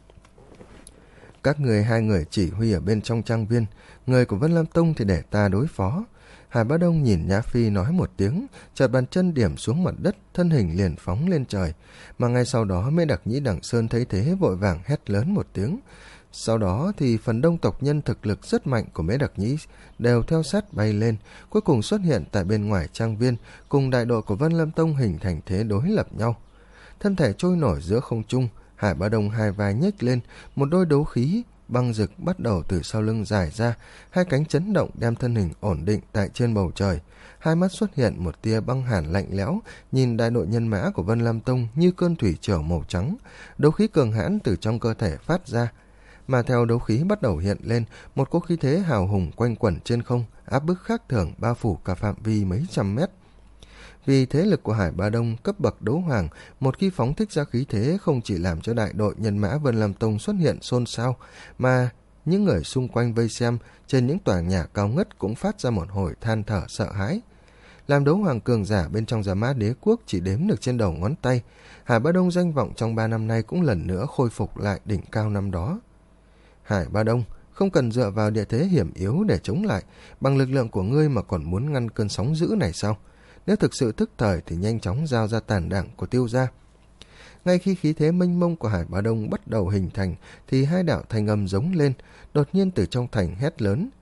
Các người hai người chỉ huy ở bên trong trang viên, người của Vân Lam Tông thì để ta đối phó. Hải Bá Đông nhìn Nhã Phi nói một tiếng, chợt bàn chân điểm xuống mặt đất, thân hình liền phóng lên trời. Mà ngay sau đó Mễ Đặc Nhĩ Đằng Sơn thấy thế vội vàng hét lớn một tiếng. Sau đó thì phần đông tộc nhân thực lực rất mạnh của Mễ Đặc Nhĩ đều theo sát bay lên, cuối cùng xuất hiện tại bên ngoài trang viên, cùng đại đội của Vân Lam Tông hình thành thế đối lập nhau. Thân thể trôi nổi giữa không trung, Hải Bá Đông hai vai nhếch lên, một đôi đấu khí băng rực bắt đầu từ sau lưng dài ra, hai cánh chấn động đem thân hình ổn định tại trên bầu trời. Hai mắt xuất hiện một tia băng hàn lạnh lẽo, nhìn đại đội nhân mã của Vân Lam Tông như cơn thủy triều màu trắng, đấu khí cường hãn từ trong cơ thể phát ra. Mà theo đấu khí bắt đầu hiện lên, một cỗ khí thế hào hùng quanh quẩn trên không, áp bức khác thường bao phủ cả phạm vi mấy trăm mét. Vì thế lực của Hải Bá Đông cấp bậc đấu hoàng, một khi phóng thích ra khí thế không chỉ làm cho đại đội nhân mã Vân Lam Tông xuất hiện xôn xao, mà những người xung quanh vây xem trên những tòa nhà cao ngất cũng phát ra một hồi than thở sợ hãi. Làm đấu hoàng cường giả bên trong Gia Mã Đế Quốc chỉ đếm được trên đầu ngón tay, Hải Bá Đông danh vọng trong ba năm nay cũng lần nữa khôi phục lại đỉnh cao năm đó. Hải Bá Đông, không cần dựa vào địa thế hiểm yếu để chống lại, bằng lực lượng của ngươi mà còn muốn ngăn cơn sóng dữ này sao? Nếu thực sự thức thời thì nhanh chóng giao ra tàn đảng của Tiêu gia. Ngay khi khí thế mênh mông của Hải Bá Đông bắt đầu hình thành thì hai đạo thanh âm giống lên, đột nhiên từ trong thành hét lớn,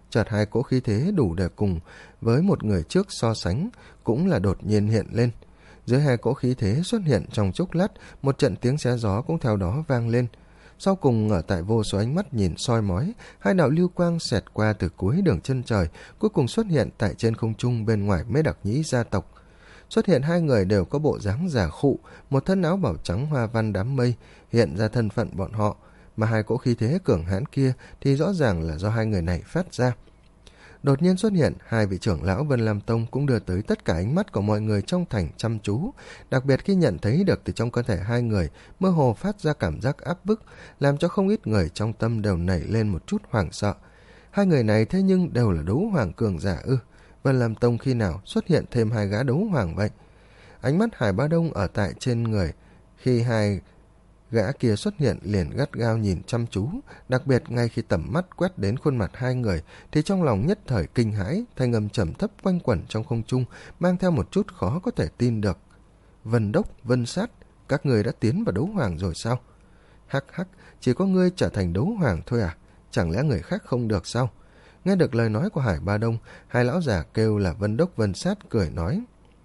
chợt hai cỗ khí thế đủ để cùng với một người trước so sánh cũng là đột nhiên hiện lên. Dưới hai cỗ khí thế xuất hiện trong chốc lát, một trận tiếng xé gió cũng theo đó vang lên. Sau cùng, ở tại vô số ánh mắt nhìn soi mói, hai đạo lưu quang xẹt qua từ cuối đường chân trời, cuối cùng xuất hiện tại trên không trung bên ngoài Mễ Đặc Nhĩ gia tộc. Xuất hiện hai người đều có bộ dáng giả khụ, một thân áo bảo trắng hoa văn đám mây, hiện ra thân phận bọn họ, mà hai cỗ khí thế cường hãn kia thì rõ ràng là do hai người này phát ra. Đột nhiên xuất hiện, hai vị trưởng lão Vân Lam Tông cũng đưa tới tất cả ánh mắt của mọi người trong thành chăm chú, đặc biệt khi nhận thấy được từ trong cơ thể hai người mơ hồ phát ra cảm giác áp bức, làm cho không ít người trong tâm đều nảy lên một chút hoảng sợ. Hai người này thế nhưng đều là đấu hoàng cường giả ư? Vân Lam Tông khi nào xuất hiện thêm hai gã đấu hoàng vậy? Ánh mắt Hải Bá Đông ở tại trên người khi hai gã kia xuất hiện liền gắt gao nhìn chăm chú, đặc biệt ngay khi tầm mắt quét đến khuôn mặt hai người thì trong lòng nhất thời kinh hãi, thanh âm trầm thấp quanh quẩn trong không trung, mang theo một chút khó có thể tin được. Vân Đốc, Vân Sát, các người đã tiến vào đấu hoàng rồi sao? Hắc hắc, chỉ có ngươi trở thành đấu hoàng thôi à? Chẳng lẽ người khác không được sao? Nghe được lời nói của Hải Ba Đông, hai lão già kêu là Vân Đốc Vân Sát cười nói: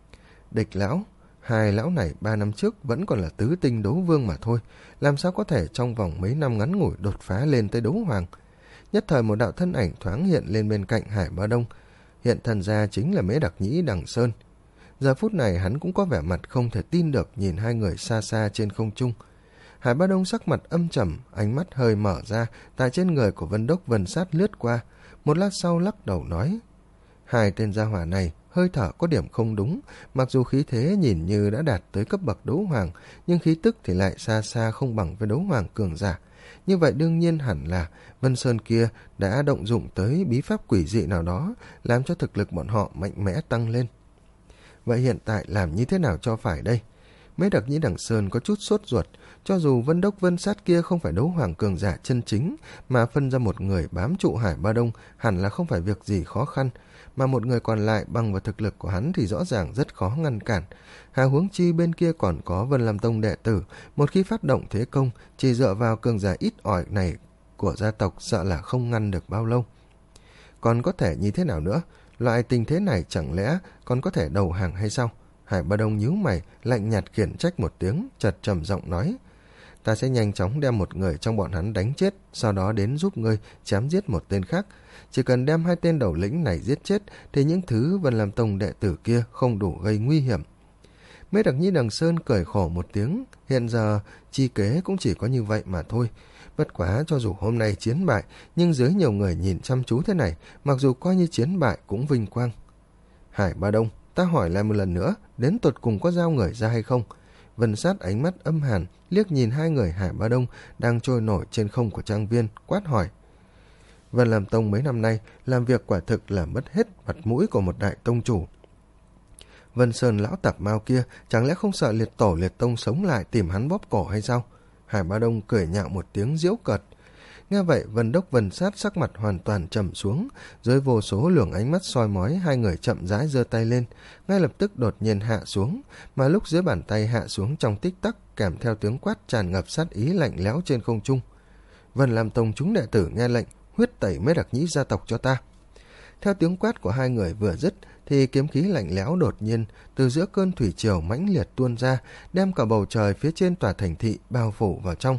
Địch lão, hai lão này ba năm trước vẫn còn là tứ tinh đấu vương mà thôi, làm sao có thể trong vòng mấy năm ngắn ngủi đột phá lên tới đấu hoàng? Nhất thời một đạo thân ảnh thoáng hiện lên bên cạnh Hải Ba Đông, hiện thần ra chính là Mễ Đặc Nhĩ Đằng Sơn. Giờ phút này hắn cũng có vẻ mặt không thể tin được nhìn hai người xa xa trên không trung. Hải Ba Đông sắc mặt âm trầm, ánh mắt hơi mở ra, tại trên người của Vân Đốc Vân Sát lướt qua, một lát sau lắc đầu nói: hai tên gia hỏa này hơi thở có điểm không đúng, mặc dù khí thế nhìn như đã đạt tới cấp bậc đấu hoàng, nhưng khí tức thì lại xa xa không bằng với đấu hoàng cường giả. Như vậy đương nhiên hẳn là Vân Sơn kia đã động dụng tới bí pháp quỷ dị nào đó, làm cho thực lực bọn họ mạnh mẽ tăng lên. Vậy hiện tại làm như thế nào cho phải đây? Mễ Đặc Nhĩ Đằng Sơn có chút sốt ruột, cho dù Vân Đốc Vân Sát kia không phải đấu hoàng cường giả chân chính, mà phân ra một người bám trụ Hải Ba Đông hẳn là không phải việc gì khó khăn, mà một người còn lại bằng vào thực lực của hắn thì rõ ràng rất khó ngăn cản. Hà huống chi bên kia còn có Vân Lam Tông đệ tử, một khi phát động thế công, chỉ dựa vào cường giả ít ỏi này của gia tộc sợ là không ngăn được bao lâu. Còn có thể như thế nào nữa? Loại tình thế này chẳng lẽ còn có thể đầu hàng hay sao? Hải Ba Đông nhíu mày, lạnh nhạt khiển trách một tiếng, chợt trầm giọng nói: ta sẽ nhanh chóng đem một người trong bọn hắn đánh chết, sau đó đến giúp ngươi chém giết một tên khác. Chỉ cần đem hai tên đầu lĩnh này giết chết thì những thứ Vân Lam Tông đệ tử kia không đủ gây nguy hiểm. Mễ Đặc Nhĩ Đằng Sơn cười khổ một tiếng, hiện giờ chi kế cũng chỉ có như vậy mà thôi. Bất quá cho dù hôm nay chiến bại, nhưng dưới nhiều người nhìn chăm chú thế này, mặc dù coi như chiến bại cũng vinh quang. Hải Ba Đông, ta hỏi lại một lần nữa, đến tột cùng có giao người ra hay không? Vân Sát ánh mắt âm hàn liếc nhìn hai người Hải Ba Đông đang trôi nổi trên không của trang viên, quát hỏi. Vân Lam Tông mấy năm nay làm việc quả thực là mất hết mặt mũi của một đại tông chủ. Vân Sơn lão tạp mao kia chẳng lẽ không sợ liệt tổ liệt tông sống lại tìm hắn bóp cổ hay sao? Hải Ba Đông cười nhạo một tiếng giễu cợt. Nghe vậy Vân Đốc Vân Sát sắc mặt hoàn toàn trầm xuống, dưới vô số luồng ánh mắt soi mói, hai người chậm rãi giơ tay lên, ngay lập tức đột nhiên hạ xuống, mà lúc dưới bàn tay hạ xuống trong tích tắc kèm theo tiếng quát tràn ngập sát ý lạnh lẽo trên không trung. Vân Lam Tông chúng đệ tử nghe lệnh, huyết tẩy Mễ Đặc Nhĩ gia tộc cho ta. Theo tiếng quát của hai người vừa dứt thì kiếm khí lạnh lẽo đột nhiên từ giữa cơn thủy triều mãnh liệt tuôn ra, đem cả bầu trời phía trên tòa thành thị bao phủ vào trong.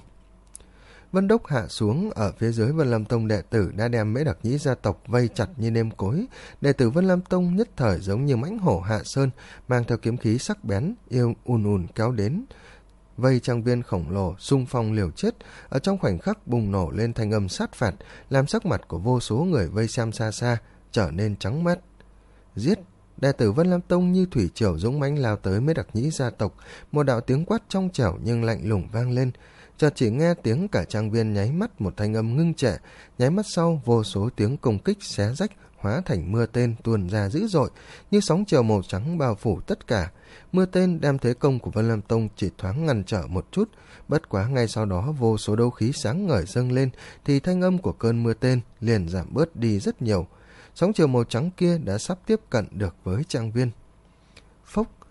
Vân Đốc hạ xuống, ở phía dưới Vân Lam Tông đệ tử đã đem Mễ Đặc Nhĩ gia tộc vây chặt như nêm cối. Đệ tử Vân Lam Tông nhất thời giống như mãnh hổ hạ sơn, mang theo kiếm khí sắc bén yêu ùn ùn kéo đến, vây trang viên khổng lồ xung phong liều chết. Ở trong khoảnh khắc bùng nổ lên thanh âm sát phạt, làm sắc mặt của vô số người vây xem xa xa trở nên trắng mắt. Giết! Đệ tử Vân Lam Tông như thủy triều dũng mãnh lao tới Mễ Đặc Nhĩ gia tộc. Một đạo tiếng quát trong trẻo nhưng lạnh lùng vang lên. Chợt chỉ nghe tiếng cả trang viên nháy mắt một thanh âm ngưng trệ, nháy mắt sau vô số tiếng công kích xé rách hóa thành mưa tên tuôn ra dữ dội, như sóng chiều màu trắng bao phủ tất cả. Mưa tên đem thế công của Vân Lam Tông chỉ thoáng ngăn trở một chút, bất quá ngay sau đó vô số đấu khí sáng ngời dâng lên, thì thanh âm của cơn mưa tên liền giảm bớt đi rất nhiều. Sóng chiều màu trắng kia đã sắp tiếp cận được với trang viên. Phốc!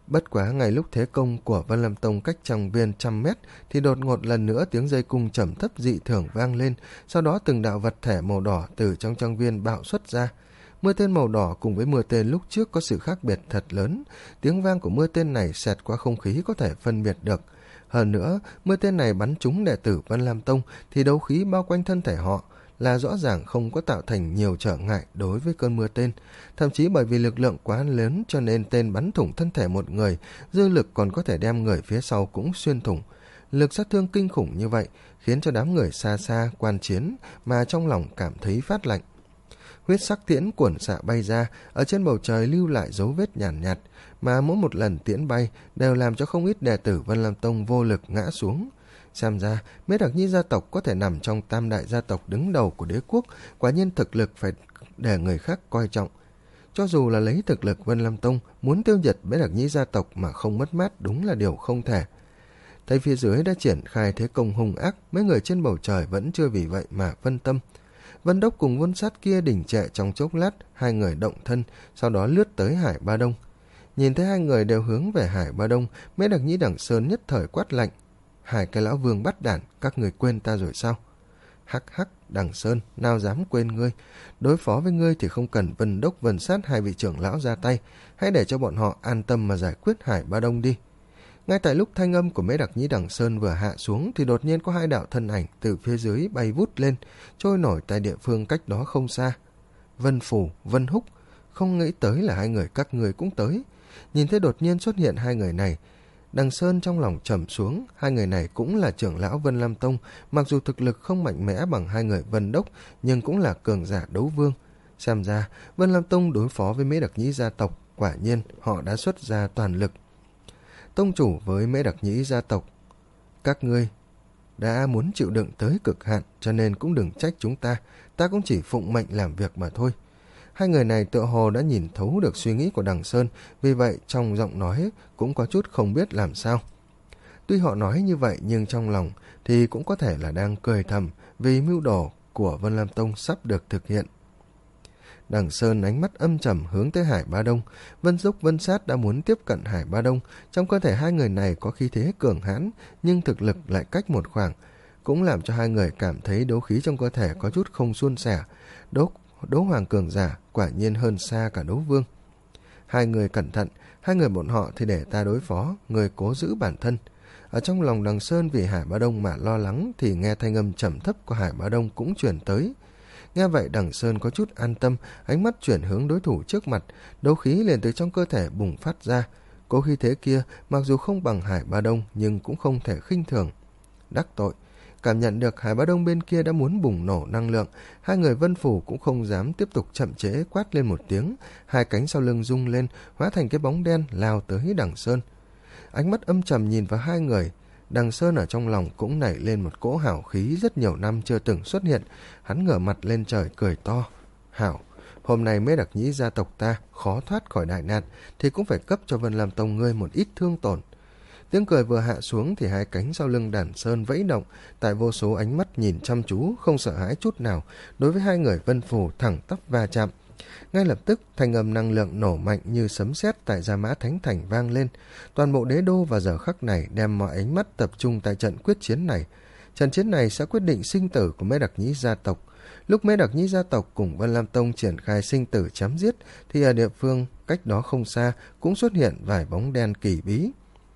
Bất quá ngay lúc thế công của Vân Lâm Tông cách Tràng Viên trăm mét thì đột ngột lần nữa tiếng dây cung trầm thấp dị thường vang lên, sau đó từng đạo vật thể màu đỏ từ trong Tràng Viên bạo xuất ra. Mưa tên màu đỏ cùng với mưa tên lúc trước có sự khác biệt thật lớn, tiếng vang của mưa tên này xẹt qua không khí có thể phân biệt được. Hơn nữa, mưa tên này bắn trúng đệ tử Vân Lam Tông thì đấu khí bao quanh thân thể họ là rõ ràng không có tạo thành nhiều trở ngại đối với cơn mưa tên. Thậm chí bởi vì lực lượng quá lớn cho nên tên bắn thủng thân thể một người, dư lực còn có thể đem người phía sau cũng xuyên thủng. Lực sát thương kinh khủng như vậy khiến cho đám người xa xa quan chiến mà trong lòng cảm thấy phát lạnh. Huyết sắc tiễn cuồn xạ bay ra, ở trên bầu trời lưu lại dấu vết nhàn nhạt, nhạt, mà mỗi một lần tiễn bay đều làm cho không ít đệ tử Vân Lam Tông vô lực ngã xuống. Xem ra, Mễ Đặc Nhi gia tộc có thể nằm trong tam đại gia tộc đứng đầu của đế quốc, quả nhiên thực lực phải để người khác coi trọng. Cho dù là lấy thực lực Vân Lam Tông, muốn tiêu diệt Mễ Đặc Nhi gia tộc mà không mất mát đúng là điều không thể. Thấy phía dưới đã triển khai thế công hung ác, mấy người trên bầu trời vẫn chưa vì vậy mà phân tâm. Vân Đốc cùng Vân Sát kia đình trệ trong chốc lát, hai người động thân, sau đó lướt tới Hải Ba Đông. Nhìn thấy hai người đều hướng về Hải Ba Đông, Mễ Đặc Nhĩ Đằng Sơn nhất thời quát lạnh: "Hai cái lão vương bắt đản, các người quên ta rồi sao?" "Hắc hắc, Đằng Sơn, nào dám quên ngươi. Đối phó với ngươi thì không cần Vân Đốc, Vân Sát hai vị trưởng lão ra tay, hãy để cho bọn họ an tâm mà giải quyết Hải Ba Đông đi." Ngay tại lúc thanh âm của Mễ Đặc Nhĩ Đằng Sơn vừa hạ xuống thì đột nhiên có hai đạo thân ảnh từ phía dưới bay vút lên, trôi nổi tại địa phương cách đó không xa. Vân Phủ, Vân Húc, không nghĩ tới là hai người các người cũng tới. Nhìn thấy đột nhiên xuất hiện hai người này, Đằng Sơn trong lòng trầm xuống. Hai người này cũng là trưởng lão Vân Lam Tông, mặc dù thực lực không mạnh mẽ bằng hai người Vân Đốc, nhưng cũng là cường giả đấu vương. Xem ra Vân Lam Tông đối phó với Mễ Đặc Nhĩ gia tộc, quả nhiên họ đã xuất ra toàn lực. Tông chủ với Mễ Đặc Nhĩ gia tộc: "Các ngươi đã muốn chịu đựng tới cực hạn, cho nên cũng đừng trách chúng ta, ta cũng chỉ phụng mệnh làm việc mà thôi." Hai người này tựa hồ đã nhìn thấu được suy nghĩ của Đằng Sơn, vì vậy trong giọng nói cũng có chút không biết làm sao. Tuy họ nói như vậy nhưng trong lòng thì cũng có thể là đang cười thầm vì mưu đồ của Vân Lam Tông sắp được thực hiện. Đằng Sơn ánh mắt âm trầm hướng tới Hải Ba Đông. Vân Dốc, Vân Sát đã muốn tiếp cận Hải Ba Đông. Trong cơ thể hai người này có khí thế cường hãn, nhưng thực lực lại cách một khoảng, cũng làm cho hai người cảm thấy đấu khí trong cơ thể có chút không suôn sẻ. Đấu, đấu hoàng cường giả quả nhiên hơn xa cả đấu vương. Hai người cẩn thận, hai người bọn họ thì để ta đối phó, người cố giữ bản thân. Ở trong lòng Đằng Sơn vì Hải Ba Đông mà lo lắng thì nghe thanh âm trầm thấp của Hải Ba Đông cũng chuyển tới. Nghe vậy Đằng Sơn có chút an tâm, ánh mắt chuyển hướng đối thủ trước mặt, đấu khí liền từ trong cơ thể bùng phát ra. Cố khí thế kia mặc dù không bằng Hải Ba Đông nhưng cũng không thể khinh thường. Đắc tội, cảm nhận được Hải Ba Đông bên kia đã muốn bùng nổ năng lượng, hai người Vân Phủ cũng không dám tiếp tục chậm trễ, quát lên một tiếng, hai cánh sau lưng rung lên, hóa thành cái bóng đen lao tới Đằng Sơn. Ánh mắt âm trầm nhìn vào hai người, Đằng Sơn ở trong lòng cũng nảy lên một cỗ hảo khí rất nhiều năm chưa từng xuất hiện. Hắn ngửa mặt lên trời cười to: "Hảo, hôm nay Mễ Đặc Nhĩ gia tộc ta khó thoát khỏi đại nạn thì cũng phải cấp cho Vân Lam Tông ngươi một ít thương tổn." Tiếng cười vừa hạ xuống thì hai cánh sau lưng Đằng Sơn vẫy động, tại vô số ánh mắt nhìn chăm chú không sợ hãi chút nào đối với hai người Vân Phủ thẳng tắp va chạm. Ngay lập tức thanh âm năng lượng nổ mạnh như sấm sét tại Gia Mã Thánh Thành vang lên. Toàn bộ đế đô vào giờ khắc này đem mọi ánh mắt tập trung tại trận quyết chiến này. Trận chiến này sẽ quyết định sinh tử của Mễ Đặc Nhĩ gia tộc. Lúc Mễ Đặc Nhĩ gia tộc cùng Vân Lam Tông triển khai sinh tử chém giết thì ở địa phương cách đó không xa cũng xuất hiện vài bóng đen kỳ bí.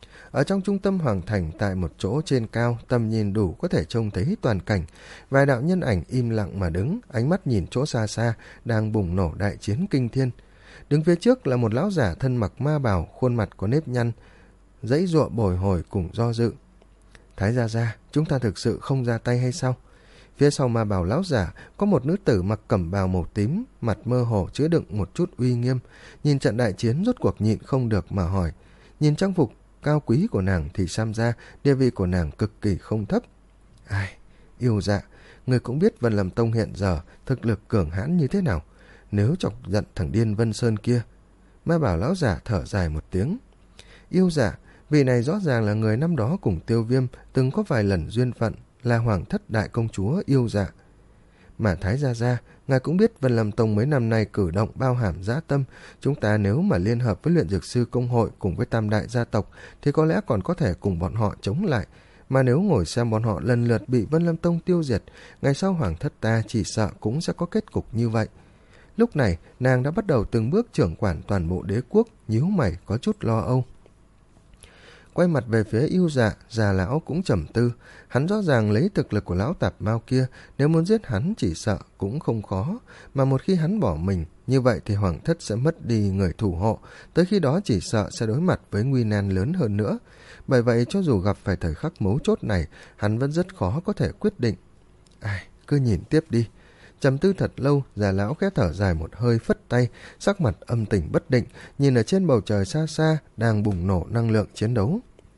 Ở trong trung tâm hoàng thành, tại một chỗ trên cao, tầm nhìn đủ có thể trông thấy toàn cảnh. Vài đạo nhân ảnh im lặng mà đứng, ánh mắt nhìn chỗ xa xa đang bùng nổ đại chiến kinh thiên. Đứng phía trước là một lão giả thân mặc ma bào, khuôn mặt có nếp nhăn, dãy giụa bồi hồi cùng do dự. "Thái gia gia, chúng ta thực sự không ra tay hay sao?" Phía sau ma bào lão giả có một nữ tử mặc cẩm bào màu tím, mặt mơ hồ chứa đựng một chút uy nghiêm. Nhìn trận đại chiến rốt cuộc nhịn không được mà hỏi. Nhìn trang phục cao quý của nàng thì xem ra địa vị của nàng cực kỳ không thấp. "Ai, yêu dạ, người cũng biết Vân Lam Tông hiện giờ thực lực cường hãn như thế nào. Nếu chọc giận thằng điên Vân Sơn kia..." Ma bảo lão giả thở dài một tiếng. "Yêu dạ, vị này rõ ràng là người năm đó cùng Tiêu Viêm từng có vài lần duyên phận, là hoàng thất đại công chúa Yêu dạ." "Mà Thái gia gia, Ngài cũng biết Vân Lâm Tông mấy năm nay cử động bao hàm dã tâm. Chúng ta nếu mà liên hợp với luyện dược sư công hội cùng với tam đại gia tộc thì có lẽ còn có thể cùng bọn họ chống lại. Mà nếu ngồi xem bọn họ lần lượt bị Vân Lâm Tông tiêu diệt, ngày sau hoàng thất ta chỉ sợ cũng sẽ có kết cục như vậy. Lúc này, nàng đã bắt đầu từng bước trưởng quản toàn bộ đế quốc, nhíu mày có chút lo âu. Quay mặt về phía Ưu Dạ, già lão cũng trầm tư. Hắn rõ ràng lấy thực lực của lão tạp mao kia, nếu muốn giết hắn chỉ sợ cũng không khó. Mà một khi hắn bỏ mình, như vậy thì hoàng thất sẽ mất đi người thủ hộ. Tới khi đó chỉ sợ sẽ đối mặt với nguy nan lớn hơn nữa. Bởi vậy cho dù gặp phải thời khắc mấu chốt này, hắn vẫn rất khó có thể quyết định. Ai, cứ nhìn tiếp đi. Trầm tư thật lâu, già lão khẽ thở dài một hơi phất tay, sắc mặt âm tình bất định, nhìn ở trên bầu trời xa xa đang bùng nổ năng lượng chiến đấu.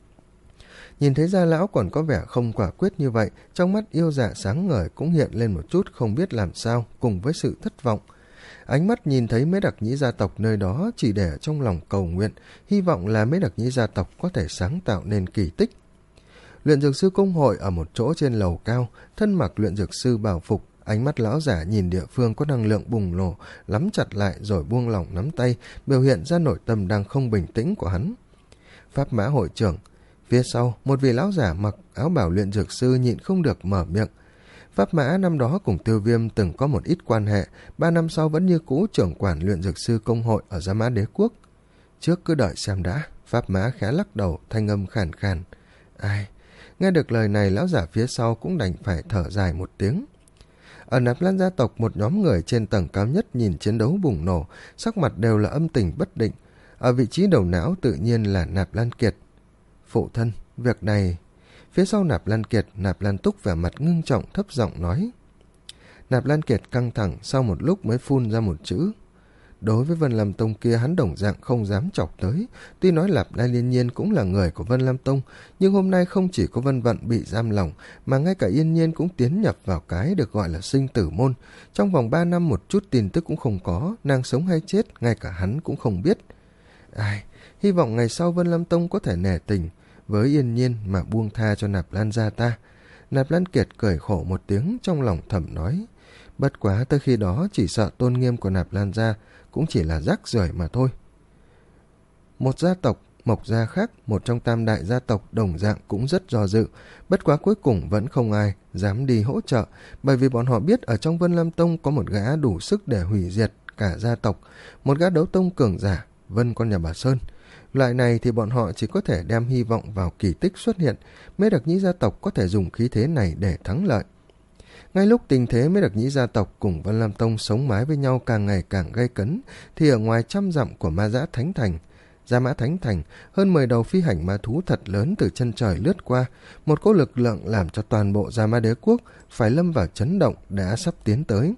Nhìn thấy gia lão còn có vẻ không quả quyết như vậy, trong mắt Yêu Dạ sáng ngời cũng hiện lên một chút không biết làm sao, cùng với sự thất vọng. Ánh mắt nhìn thấy mấy đặc nhĩ gia tộc nơi đó chỉ để ở trong lòng cầu nguyện, hy vọng là mấy đặc nhĩ gia tộc có thể sáng tạo nên kỳ tích. Luyện dược sư công hội ở một chỗ trên lầu cao, thân mặc luyện dược sư bảo phục, ánh mắt lão giả nhìn địa phương có năng lượng bùng nổ, nắm chặt lại rồi buông lỏng nắm tay, biểu hiện ra nội tâm đang không bình tĩnh của hắn. Pháp mã hội trưởng. Phía sau, một vị lão giả mặc áo bảo luyện dược sư nhịn không được mở miệng. Pháp mã năm đó cùng Tiêu Viêm từng có một ít quan hệ, ba năm sau vẫn như cũ trưởng quản luyện dược sư công hội ở Gia Mã Đế Quốc. Trước cứ đợi xem đã. Pháp mã khẽ lắc đầu, thanh âm khàn khàn. Ai? Nghe được lời này, lão giả phía sau cũng đành phải thở dài một tiếng. Ở Nạp Lan gia tộc, một nhóm người trên tầng cao nhất nhìn chiến đấu bùng nổ, sắc mặt đều là âm tình bất định. Ở vị trí đầu não tự nhiên là Nạp Lan Kiệt. Phụ thân, việc này... Phía sau Nạp Lan Kiệt, Nạp Lan Túc vẻ mặt ngưng trọng thấp giọng nói. Nạp Lan Kiệt căng thẳng, sau một lúc mới phun ra một chữ. Đối với Vân Lam Tông kia, hắn đồng dạng không dám chọc tới. Tuy nói Lạp Lai Liên Nhiên cũng là người của Vân Lam Tông, nhưng hôm nay không chỉ có Vân Vận bị giam lỏng, mà ngay cả Yên Nhiên cũng tiến nhập vào cái được gọi là sinh tử môn. Trong vòng ba năm một chút tin tức cũng không có, nàng sống hay chết, ngay cả hắn cũng không biết. Ai, hy vọng ngày sau Vân Lam Tông có thể nể tình với Yên Nhiên mà buông tha cho Nạp Lan gia ta. Nạp Lan Kiệt cười khổ một tiếng, trong lòng thầm nói. Bất quá tới khi đó chỉ sợ tôn nghiêm của Nạp Lan gia cũng chỉ là rác rưởi mà thôi. Một gia tộc, Mộc gia khác, một trong tam đại gia tộc đồng dạng cũng rất do dự. Bất quá cuối cùng vẫn không ai dám đi hỗ trợ, bởi vì bọn họ biết ở trong Vân Lam Tông có một gã đủ sức để hủy diệt cả gia tộc, một gã đấu tông cường giả, Vân con nhà bà Sơn. Loại này thì bọn họ chỉ có thể đem hy vọng vào kỳ tích xuất hiện, Mê Đặc Nhĩ gia tộc có thể dùng khí thế này để thắng lợi. Ngay lúc tình thế Mê Đặc Nhĩ gia tộc cùng Vân Lam Tông sống mái với nhau càng ngày càng gay cấn, thì ở ngoài trăm dặm của Ma Dã Thánh Thành, Gia Mã Thánh Thành, hơn mười đầu phi hành ma thú thật lớn từ chân trời lướt qua, một cỗ lực lượng làm cho toàn bộ Gia Mã Đế Quốc phải lâm vào chấn động đã sắp tiến tới.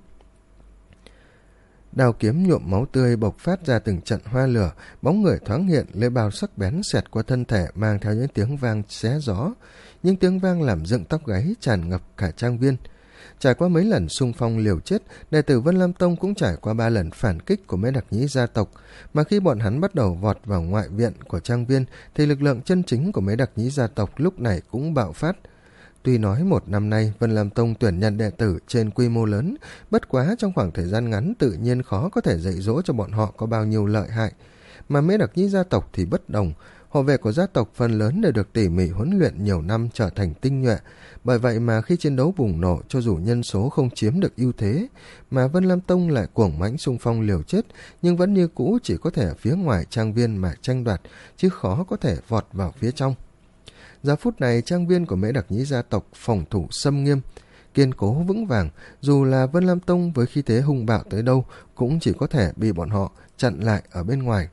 Đao kiếm nhuộm máu tươi bộc phát ra từng trận hoa lửa, bóng người thoáng hiện, lưỡi bào sắc bén xẹt qua thân thể mang theo những tiếng vang xé gió. Những tiếng vang làm dựng tóc gáy tràn ngập cả trang viên. Trải qua mấy lần xung phong liều chết, đệ tử Vân Lam Tông cũng trải qua ba lần phản kích của Mê Đặc Nhĩ gia tộc, mà khi bọn hắn bắt đầu vọt vào ngoại viện của trang viên thì lực lượng chân chính của Mê Đặc Nhĩ gia tộc lúc này cũng bạo phát. Tuy nói một năm nay Vân Lam Tông tuyển nhận đệ tử trên quy mô lớn, bất quá trong khoảng thời gian ngắn tự nhiên khó có thể dạy dỗ cho bọn họ có bao nhiêu lợi hại. Mà Mê Đặc Nhĩ gia tộc thì bất đồng, hộ vệ của gia tộc phần lớn đều được tỉ mỉ huấn luyện nhiều năm trở thành tinh nhuệ. Bởi vậy mà khi chiến đấu bùng nổ, cho dù nhân số không chiếm được ưu thế, mà Vân Lam Tông lại cuồng mãnh xung phong liều chết, nhưng vẫn như cũ chỉ có thể ở phía ngoài trang viên mà tranh đoạt, chứ khó có thể vọt vào phía trong. Giờ phút này trang viên của Mễ Đặc Nhĩ gia tộc phòng thủ xâm nghiêm, kiên cố vững vàng, dù là Vân Lam Tông với khí thế hung bạo tới đâu cũng chỉ có thể bị bọn họ chặn lại ở bên ngoài.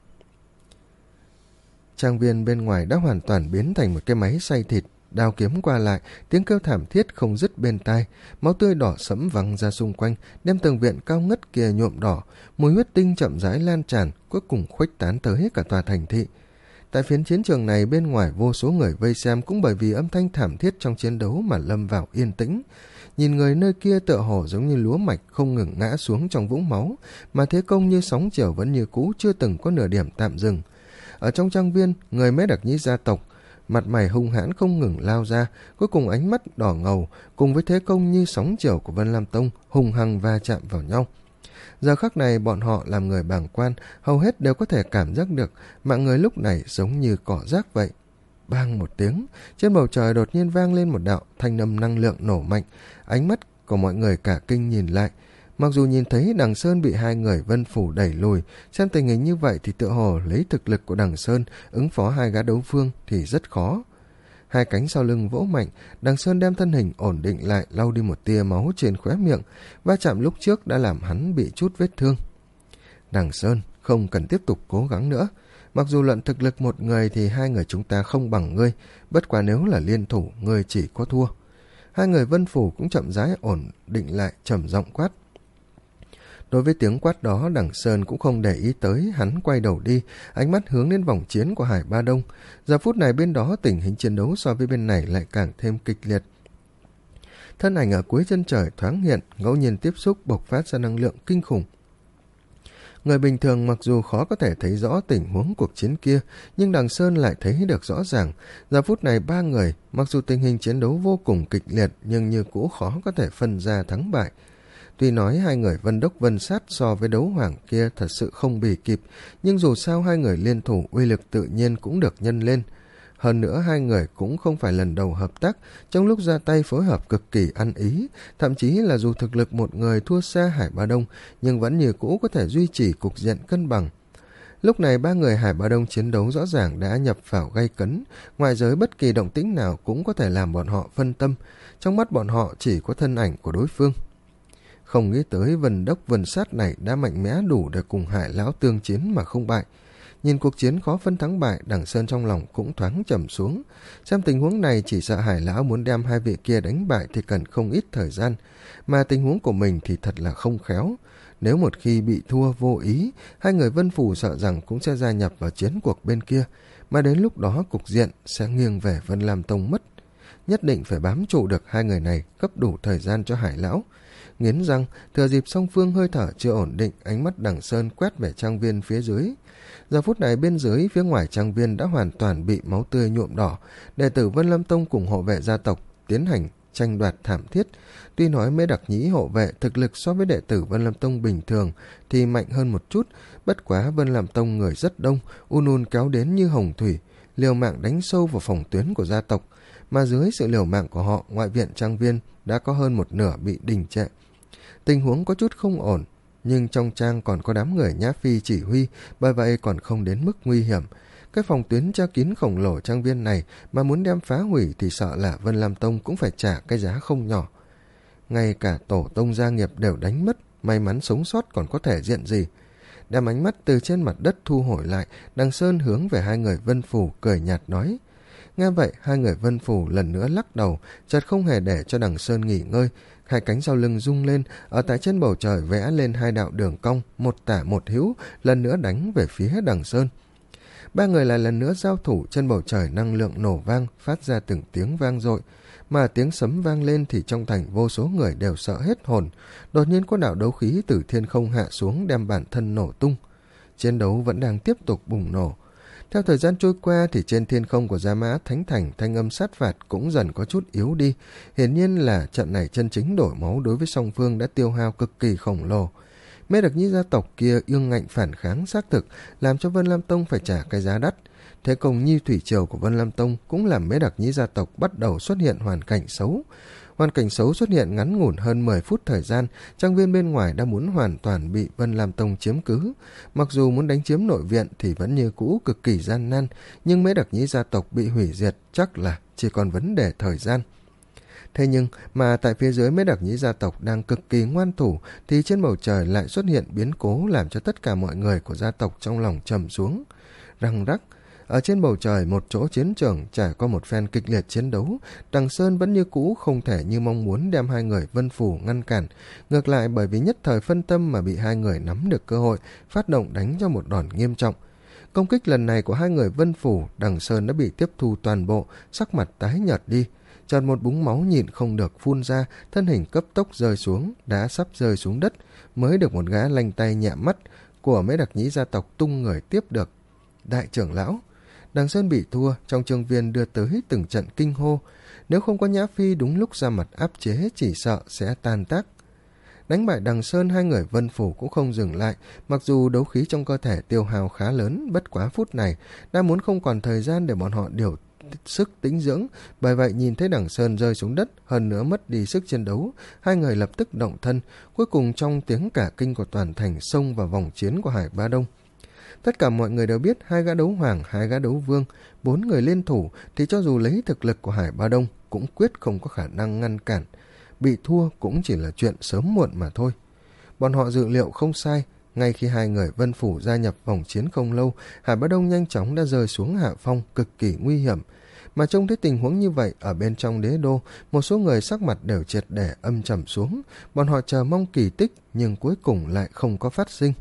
Trang viên bên ngoài đã hoàn toàn biến thành một cái máy xay thịt, đao kiếm qua lại, tiếng kêu thảm thiết không dứt bên tai, máu tươi đỏ sẫm văng ra xung quanh, đem tường viện cao ngất kia nhuộm đỏ, mùi huyết tinh chậm rãi lan tràn, cuối cùng khuếch tán tới cả tòa thành thị. Tại phiến chiến trường này, bên ngoài vô số người vây xem cũng bởi vì âm thanh thảm thiết trong chiến đấu mà lâm vào yên tĩnh. Nhìn người nơi kia tựa hồ giống như lúa mạch không ngừng ngã xuống trong vũng máu, mà thế công như sóng chiều vẫn như cũ chưa từng có nửa điểm tạm dừng. Ở trong trang viên, người Mễ Đặc Nhĩ gia tộc mặt mày hung hãn không ngừng lao ra, cuối cùng ánh mắt đỏ ngầu cùng với thế công như sóng chiều của Vân Lam Tông hung hăng va chạm vào nhau. Giờ khắc này bọn họ làm người bàng quan hầu hết đều có thể cảm giác được mạng người lúc này giống như cỏ rác vậy. Bang một tiếng, trên bầu trời đột nhiên vang lên một đạo thanh âm năng lượng nổ mạnh. Ánh mắt của mọi người cả kinh nhìn lại. Mặc dù nhìn thấy Đằng Sơn bị hai người Vân Phủ đẩy lùi, xem tình hình như vậy thì tựa hồ lấy thực lực của Đằng Sơn ứng phó hai gã đấu vương thì rất khó. Hai cánh sau lưng vỗ mạnh, Đằng Sơn đem thân hình ổn định lại, lau đi một tia máu trên khóe miệng. Va chạm lúc trước đã làm hắn bị chút vết thương. Đằng Sơn, không cần tiếp tục cố gắng nữa. Mặc dù luận thực lực một người thì hai người chúng ta không bằng ngươi, bất quá nếu là liên thủ, ngươi chỉ có thua. Hai người Vân Phủ cũng chậm rãi ổn định lại, trầm giọng quát. Đối với tiếng quát đó, Đằng Sơn cũng không để ý tới, hắn quay đầu đi, ánh mắt hướng đến vòng chiến của Hải Ba Đông. Giờ phút này bên đó tình hình chiến đấu so với bên này lại càng thêm kịch liệt. Thân ảnh ở cuối chân trời thoáng hiện, ngẫu nhiên tiếp xúc bộc phát ra năng lượng kinh khủng. Người bình thường mặc dù khó có thể thấy rõ tình huống cuộc chiến kia, nhưng Đằng Sơn lại thấy được rõ ràng. Giờ phút này ba người, mặc dù tình hình chiến đấu vô cùng kịch liệt, nhưng như cũ khó có thể phân ra thắng bại. Tuy nói hai người Vân Đốc Vân Sát so với đấu hoàng kia thật sự không bì kịp, nhưng dù sao hai người liên thủ uy lực tự nhiên cũng được nhân lên. Hơn nữa hai người cũng không phải lần đầu hợp tác, trong lúc ra tay phối hợp cực kỳ ăn ý, thậm chí là dù thực lực một người thua xa Hải Ba Đông, nhưng vẫn như cũ có thể duy trì cục diện cân bằng. Lúc này ba người Hải Ba Đông chiến đấu rõ ràng đã nhập vào gay cấn, ngoài giới bất kỳ động tĩnh nào cũng có thể làm bọn họ phân tâm, trong mắt bọn họ chỉ có thân ảnh của đối phương. Không nghĩ tới Vân Đốc Vân Sát này đã mạnh mẽ đủ để cùng Hải Lão tương chiến mà không bại. Nhìn cuộc chiến khó phân thắng bại, Đằng Sơn trong lòng cũng thoáng trầm xuống. Xem tình huống này chỉ sợ Hải Lão muốn đem hai vị kia đánh bại thì cần không ít thời gian, mà tình huống của mình thì thật là không khéo. Nếu một khi bị thua vô ý, hai người Vân Phủ sợ rằng cũng sẽ gia nhập vào chiến cuộc bên kia, mà đến lúc đó cục diện sẽ nghiêng về Vân Lam Tông mất. Nhất định phải bám trụ được hai người này, cấp đủ thời gian cho Hải Lão. Nghiến răng, thừa dịp song phương hơi thở chưa ổn định, ánh mắt Đằng Sơn quét về trang viên phía dưới. Giờ phút này bên dưới, phía ngoài trang viên đã hoàn toàn bị máu tươi nhuộm đỏ. Đệ tử Vân Lam Tông cùng hộ vệ gia tộc tiến hành tranh đoạt thảm thiết. Tuy nói Mễ Đặc Nhĩ hộ vệ thực lực so với đệ tử Vân Lam Tông bình thường thì mạnh hơn một chút, bất quá Vân Lam Tông người rất đông, un un kéo đến như hồng thủy, liều mạng đánh sâu vào phòng tuyến của gia tộc, mà dưới sự liều mạng của họ, ngoại viện trang viên đã có hơn một nửa bị đình trệ. Tình huống có chút không ổn, nhưng trong trang còn có đám người Nhã Phi chỉ huy, bởi vậy còn không đến mức nguy hiểm. Cái phòng tuyến che kín khổng lồ trang viên này mà muốn đem phá hủy thì sợ là Vân Lam Tông cũng phải trả cái giá không nhỏ. Ngay cả tổ tông gia nghiệp đều đánh mất, may mắn sống sót còn có thể diện gì. Đem ánh mắt từ trên mặt đất thu hồi lại, Đằng Sơn hướng về hai người Vân Phủ cười nhạt nói. Nghe vậy, hai người Vân Phủ lần nữa lắc đầu, chợt không hề để cho Đằng Sơn nghỉ ngơi. Hai cánh sau lưng rung lên, ở tại trên bầu trời vẽ lên hai đạo đường cong, một tả một hữu, lần nữa đánh về phía Đằng Sơn. Ba người lại lần nữa giao thủ, trên bầu trời năng lượng nổ vang, phát ra từng tiếng vang dội. Mà tiếng sấm vang lên thì trong thành vô số người đều sợ hết hồn. Đột nhiên có đạo đấu khí từ thiên không hạ xuống đem bản thân nổ tung. Chiến đấu vẫn đang tiếp tục bùng nổ. Theo thời gian trôi qua thì trên thiên không của Gia Mã Thánh Thành, thanh âm sát phạt cũng dần có chút yếu đi. Hiển nhiên là trận này chân chính đổi máu đối với song phương đã tiêu hao cực kỳ khổng lồ. Mễ Đặc Nhĩ gia tộc kia ương ngạnh phản kháng xác thực, làm cho Vân Lam Tông phải trả cái giá đắt. Thế công như thủy triều của Vân Lam Tông cũng làm Mễ Đặc Nhĩ gia tộc bắt đầu xuất hiện hoàn cảnh xấu. Hoàn cảnh xấu xuất hiện ngắn ngủn hơn mười phút thời gian, trang viên bên ngoài đã muốn hoàn toàn bị Vân Lam Tông chiếm cứ. Mặc dù muốn đánh chiếm nội viện thì vẫn như cũ cực kỳ gian nan, nhưng Mễ Đặc Nhĩ gia tộc bị hủy diệt chắc là chỉ còn vấn đề thời gian. Thế nhưng mà tại phía dưới Mễ Đặc Nhĩ gia tộc đang cực kỳ ngoan thủ thì trên bầu trời lại xuất hiện biến cố làm cho tất cả mọi người của gia tộc trong lòng trầm xuống. Răng rắc, ở trên bầu trời một chỗ chiến trường trải qua một phen kịch liệt chiến đấu, Đằng Sơn vẫn như cũ không thể như mong muốn đem hai người Vân Phủ ngăn cản. Ngược lại bởi vì nhất thời phân tâm mà bị hai người nắm được cơ hội, phát động đánh cho một đòn nghiêm trọng. Công kích lần này của hai người Vân Phủ, Đằng Sơn đã bị tiếp thu toàn bộ, sắc mặt tái nhợt đi. Chợt một búng máu nhịn không được phun ra, thân hình cấp tốc rơi xuống, đã sắp rơi xuống đất, mới được một gã lanh tay nhẹ mắt của Mễ Đặc Nhĩ gia tộc tung người tiếp được. Đại trưởng lão, Đằng Sơn bị thua, trong Trương Viên đưa tới từng trận kinh hô. Nếu không có Nhã Phi đúng lúc ra mặt áp chế, chỉ sợ sẽ tan tác. Đánh bại Đằng Sơn, hai người Vân Phủ cũng không dừng lại, mặc dù đấu khí trong cơ thể tiêu hao khá lớn, bất quá phút này đã muốn không còn thời gian để bọn họ điều sức tĩnh dưỡng. Bởi vậy nhìn thấy Đằng Sơn rơi xuống đất, hơn nữa mất đi sức chiến đấu, hai người lập tức động thân, cuối cùng trong tiếng cả kinh của toàn thành xông vào vòng chiến của Hải Ba Đông. Tất cả mọi người đều biết hai gã đấu hoàng, hai gã đấu vương, bốn người liên thủ thì cho dù lấy thực lực của Hải Ba Đông cũng quyết không có khả năng ngăn cản. Bị thua cũng chỉ là chuyện sớm muộn mà thôi. Bọn họ dự liệu không sai, ngay khi hai người Vân Phủ gia nhập vòng chiến không lâu, Hải Ba Đông nhanh chóng đã rơi xuống hạ phong, cực kỳ nguy hiểm. Mà trông thấy tình huống như vậy, ở bên trong đế đô, một số người sắc mặt đều triệt để âm trầm xuống. Bọn họ chờ mong kỳ tích, nhưng cuối cùng lại không có phát sinh.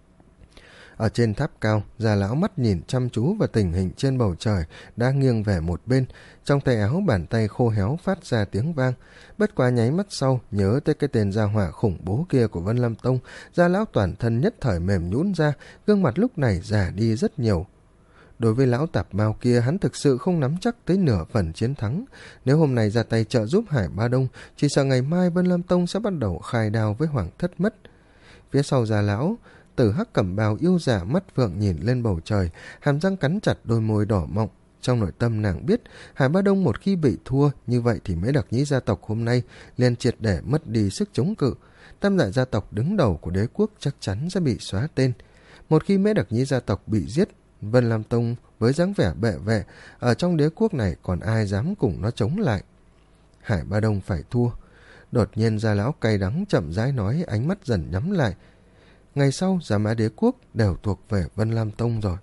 Ở trên tháp cao, Già Lão mắt nhìn chăm chú vào tình hình trên bầu trời đã nghiêng về một bên, trong tay áo bàn tay khô héo phát ra tiếng vang. Bất quá nháy mắt sau, nhớ tới cái tên gia hỏa khủng bố kia của Vân Lam Tông, Già Lão toàn thân nhất thời mềm nhũn ra, gương mặt lúc này già đi rất nhiều. Đối với lão tạp mao kia, hắn thực sự không nắm chắc tới nửa phần chiến thắng. Nếu hôm nay ra tay trợ giúp Hải Ba Đông, chỉ sợ ngày mai Vân Lam Tông sẽ bắt đầu khai đao với Hoàng Thất mất. Phía sau Già Lão, Tử Hắc cẩm bào yêu dạ mắt phượng nhìn lên bầu trời, hàm răng cắn chặt đôi môi đỏ mọng. Trong nội tâm nàng biết, Hải Ba Đông một khi bị thua, như vậy thì Mễ Đặc Nhĩ gia tộc hôm nay liền triệt để mất đi sức chống cự. Tam đại gia tộc đứng đầu của đế quốc chắc chắn sẽ bị xóa tên. Một khi Mễ Đặc Nhĩ gia tộc bị giết, Vân Lam Tông với dáng vẻ bệ vệ, ở trong đế quốc này còn ai dám cùng nó chống lại. Hải Ba Đông phải thua. Đột nhiên Gia Lão cay đắng chậm rãi nói, ánh mắt dần nhắm lại. Ngày sau, Giá Mã đế quốc đều thuộc về Vân Lam Tông rồi.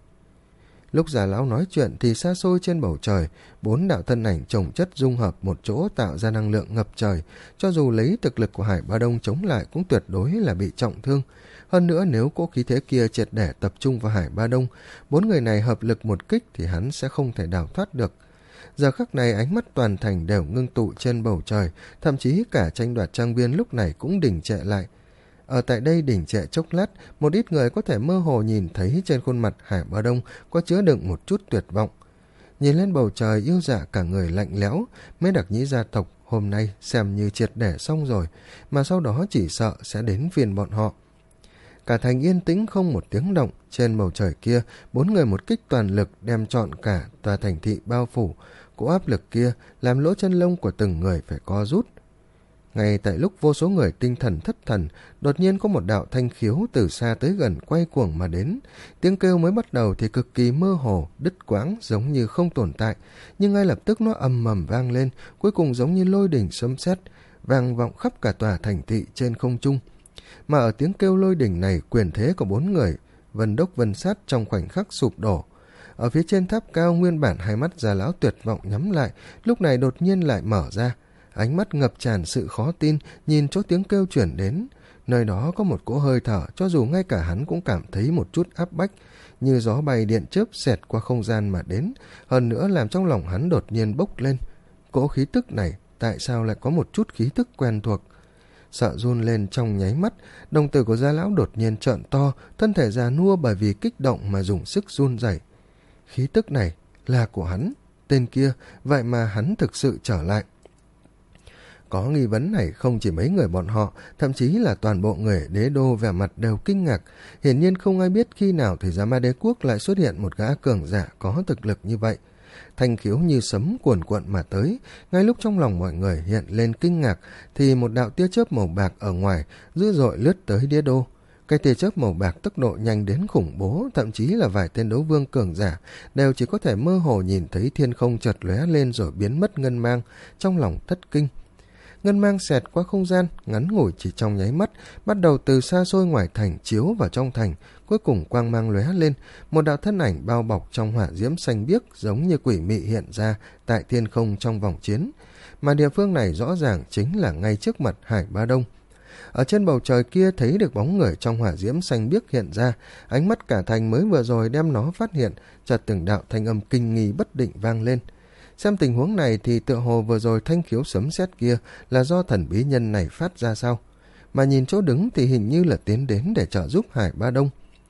Lúc Già Lão nói chuyện thì xa xôi trên bầu trời, bốn đạo thân ảnh chồng chất dung hợp một chỗ tạo ra năng lượng ngập trời. Cho dù lấy thực lực của Hải Ba Đông chống lại cũng tuyệt đối là bị trọng thương. Hơn nữa nếu cỗ khí thế kia triệt để tập trung vào Hải Ba Đông, bốn người này hợp lực một kích thì hắn sẽ không thể đào thoát được. Giờ khắc này ánh mắt toàn thành đều ngưng tụ trên bầu trời, thậm chí cả tranh đoạt trang viên lúc này cũng đình trệ lại. Ở tại đây đỉnh trệ chốc lát, một ít người có thể mơ hồ nhìn thấy trên khuôn mặt Hải Ba Đông có chứa đựng một chút tuyệt vọng. Nhìn lên bầu trời yêu dạ cả người lạnh lẽo, Mễ Đặc Nhĩ gia tộc hôm nay xem như triệt để xong rồi, mà sau đó chỉ sợ sẽ đến phiên bọn họ. Cả thành yên tĩnh không một tiếng động, trên bầu trời kia, bốn người một kích toàn lực đem trọn cả tòa thành thị bao phủ. Cỗ áp lực kia làm lỗ chân lông của từng người phải co rút. Ngay tại lúc vô số người tinh thần thất thần, đột nhiên có một đạo thanh khiếu từ xa tới gần quay cuồng mà đến. Tiếng kêu mới bắt đầu thì cực kỳ mơ hồ, đứt quãng giống như không tồn tại, nhưng ngay lập tức nó ầm ầm vang lên, cuối cùng giống như lôi đỉnh sấm sét, vang vọng khắp cả tòa thành thị trên không trung. Mà ở tiếng kêu lôi đỉnh này, quyền thế của bốn người Vân Đốc Vân Sát trong khoảnh khắc sụp đổ. Ở phía trên tháp cao, nguyên bản hai mắt Già Lão tuyệt vọng nhắm lại, lúc này đột nhiên lại mở ra. Ánh mắt ngập tràn sự khó tin, nhìn chỗ tiếng kêu chuyển đến. Nơi đó có một cỗ hơi thở, cho dù ngay cả hắn cũng cảm thấy một chút áp bách, như gió bay điện chớp xẹt qua không gian mà đến, hơn nữa làm trong lòng hắn đột nhiên bốc lên. Cỗ khí tức này, tại sao lại có một chút khí tức quen thuộc? Sợ run lên trong nháy mắt, đồng tử của Gia Lão đột nhiên trợn to, thân thể già nua bởi vì kích động mà dùng sức run rẩy. Khí tức này là của hắn, tên kia, vậy mà hắn thực sự trở lại. Có nghi vấn này không chỉ mấy người bọn họ, thậm chí là toàn bộ người đế đô vẻ mặt đều kinh ngạc. Hiển nhiên không ai biết khi nào thì Giá Ma Đế Quốc lại xuất hiện một gã cường giả có thực lực như vậy. Thanh khiếu như sấm cuồn cuộn mà tới, ngay lúc trong lòng mọi người hiện lên kinh ngạc thì một đạo tia chớp màu bạc ở ngoài dữ dội lướt tới đế đô. Cái tia chớp màu bạc tốc độ nhanh đến khủng bố, thậm chí là vài tên đấu vương cường giả đều chỉ có thể mơ hồ nhìn thấy thiên không chợt lóe lên rồi biến mất ngân mang, trong lòng thất kinh. Ngân mang xẹt qua không gian, ngắn ngủi chỉ trong nháy mắt, bắt đầu từ xa xôi ngoài thành chiếu vào trong thành, cuối cùng quang mang lóe lên, một đạo thân ảnh bao bọc trong hỏa diễm xanh biếc giống như quỷ mị hiện ra tại thiên không trong vòng chiến. Mà địa phương này rõ ràng chính là ngay trước mặt Hải Ba Đông. Ở trên bầu trời kia thấy được bóng người trong hỏa diễm xanh biếc hiện ra, ánh mắt cả thành mới vừa rồi đem nó phát hiện, chợt từng đạo thanh âm kinh nghi bất định vang lên. Xem tình huống này thì tựa hồ vừa rồi thanh khiếu sấm sét kia là do thần bí nhân này phát ra sao? Mà nhìn chỗ đứng thì hình như là tiến đến để trợ giúp Hải Ba Đông.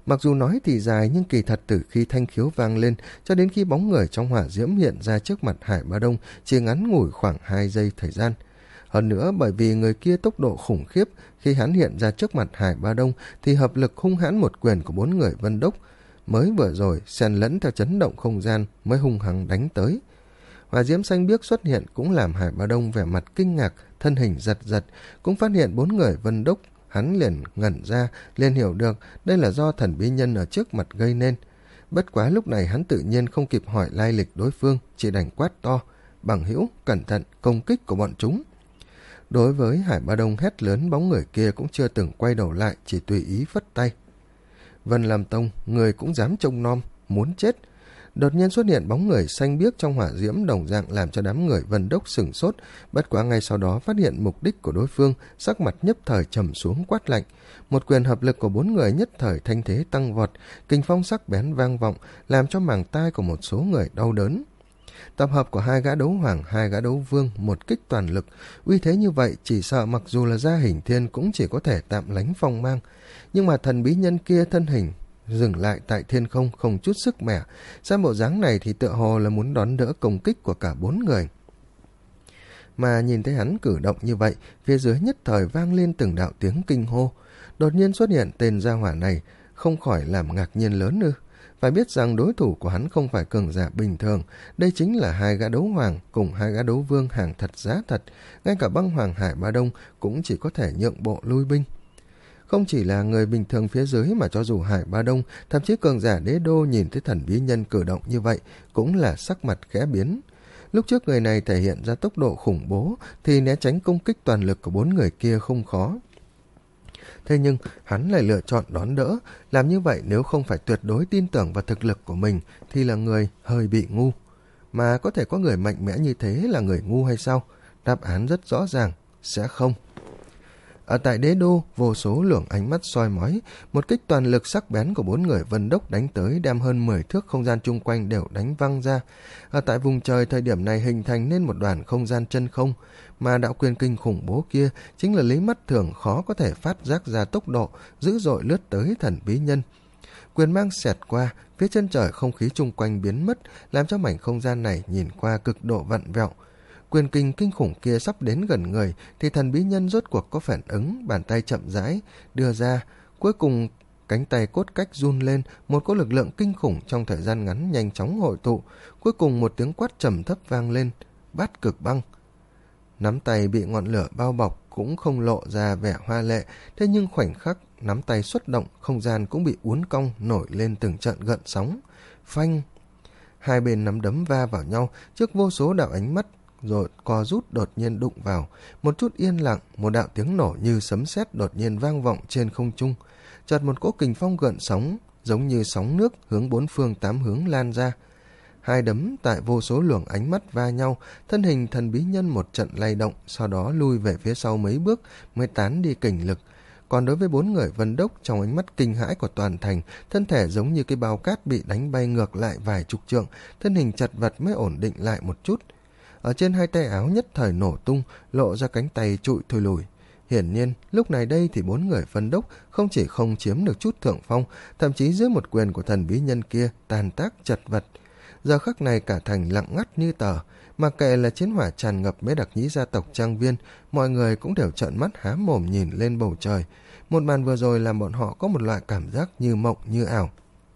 Mặc dù nói thì dài nhưng kỳ thật từ khi thanh khiếu vang lên cho đến khi bóng người trong hỏa diễm hiện ra trước mặt Hải Bá Đông chỉ ngắn ngủi khoảng hai giây thời gian. Hơn nữa bởi vì người kia tốc độ khủng khiếp, khi hắn hiện ra trước mặt Hải Bá Đông thì hợp lực hung hãn một quyền của bốn người Vân Đốc mới vừa rồi xen lẫn theo chấn động không gian mới hung hăng đánh tới. Hỏa diễm xanh biếc xuất hiện cũng làm Hải Bá Đông vẻ mặt kinh ngạc, thân hình giật giật, cũng phát hiện bốn người Vân Đốc. Hắn liền ngẩn ra, liền hiểu được đây là do thần bí nhân ở trước mặt gây nên. Bất quá lúc này hắn tự nhiên không kịp hỏi lai lịch đối phương, chỉ đành quát to: "Bằng hữu, cẩn thận công kích của bọn chúng." Đối với Hải Bá Đông hét lớn, bóng người kia cũng chưa từng quay đầu lại, chỉ tùy ý phất tay. "Vân Lam Tông, người cũng dám trông nom, muốn chết." Đột nhiên xuất hiện bóng người xanh biếc trong hỏa diễm đồng dạng làm cho đám người Vân Đốc sửng sốt, bất quá ngay sau đó phát hiện mục đích của đối phương, sắc mặt nhấp thời trầm xuống quát lạnh. Một quyền hợp lực của bốn người nhất thời thanh thế tăng vọt, kình phong sắc bén vang vọng, làm cho màng tai của một số người đau đớn. Tập hợp của hai gã đấu hoàng, hai gã đấu vương, một kích toàn lực, uy thế như vậy chỉ sợ mặc dù là gia hình thiên cũng chỉ có thể tạm lánh phong mang, nhưng mà thần bí nhân kia thân hình dừng lại tại thiên không, không chút sức mẻ, xem bộ dáng này thì tựa hồ là muốn đón đỡ công kích của cả bốn người. Mà nhìn thấy hắn cử động như vậy, phía dưới nhất thời vang lên từng đạo tiếng kinh hô. Đột nhiên xuất hiện tên gia hỏa này, không khỏi làm ngạc nhiên lớn ư? Phải biết rằng đối thủ của hắn không phải cường giả bình thường, đây chính là hai gã đấu hoàng cùng hai gã đấu vương hàng thật giá thật, ngay cả băng hoàng Hải Bá Đông cũng chỉ có thể nhượng bộ lui binh. Không chỉ là người bình thường phía dưới mà cho dù Hải Bá Đông, thậm chí cường giả đế đô nhìn thấy thần bí nhân cử động như vậy cũng là sắc mặt khẽ biến. Lúc trước người này thể hiện ra tốc độ khủng bố thì né tránh công kích toàn lực của bốn người kia không khó. Thế nhưng hắn lại lựa chọn đón đỡ, làm như vậy nếu không phải tuyệt đối tin tưởng vào thực lực của mình thì là người hơi bị ngu. Mà có thể có người mạnh mẽ như thế là người ngu hay sao? Đáp án rất rõ ràng, sẽ không. Ở tại đế đô, vô số luồng ánh mắt soi mói, một kích toàn lực sắc bén của bốn người Vân Đốc đánh tới đem hơn mười thước không gian chung quanh đều đánh văng ra. Ở tại vùng trời thời điểm này hình thành nên một đoàn không gian chân không, mà đạo quyền kinh khủng bố kia chính là lấy mắt thường khó có thể phát giác ra tốc độ, dữ dội lướt tới thần bí nhân. Quyền mang xẹt qua, phía chân trời không khí chung quanh biến mất, làm cho mảnh không gian này nhìn qua cực độ vặn vẹo. Quyền kinh kinh khủng kia sắp đến gần người thì thần bí nhân rốt cuộc có phản ứng, bàn tay chậm rãi đưa ra, cuối cùng cánh tay cốt cách run lên, một cỗ lực lượng kinh khủng trong thời gian ngắn nhanh chóng hội tụ, cuối cùng một tiếng quát trầm thấp vang lên: Bát Cực Băng. Nắm tay bị ngọn lửa bao bọc cũng không lộ ra vẻ hoa lệ, thế nhưng khoảnh khắc nắm tay xuất động, không gian cũng bị uốn cong, nổi lên từng trận gợn sóng. Phanh! Hai bên nắm đấm va vào nhau trước vô số đạo ánh mắt, rồi co rút đột nhiên đụng vào. Một chút yên lặng, một đạo tiếng nổ như sấm sét đột nhiên vang vọng trên không trung. Chợt một cỗ kình phong gợn sóng, giống như sóng nước hướng bốn phương tám hướng lan ra. Hai đấm tại vô số luồng ánh mắt va nhau, thân hình thần bí nhân một trận lay động, sau đó lui về phía sau mấy bước mới tán đi kình lực. Còn đối với bốn người Vân Đốc, trong ánh mắt kinh hãi của toàn thành, thân thể giống như cái bao cát bị đánh bay ngược lại vài chục trượng, thân hình chật vật mới ổn định lại một chút. Ở trên hai tay áo nhất thời nổ tung, lộ ra cánh tay trụi thùi lùi. Hiển nhiên, lúc này đây thì bốn người Vân Đốc không chỉ không chiếm được chút thượng phong, thậm chí dưới một quyền của thần bí nhân kia tàn tác chật vật. Giờ khắc này cả thành lặng ngắt như tờ, mặc kệ là chiến hỏa tràn ngập mấy đặc nhĩ gia tộc trang viên, mọi người cũng đều trợn mắt há mồm nhìn lên bầu trời. Một màn vừa rồi làm bọn họ có một loại cảm giác như mộng như ảo.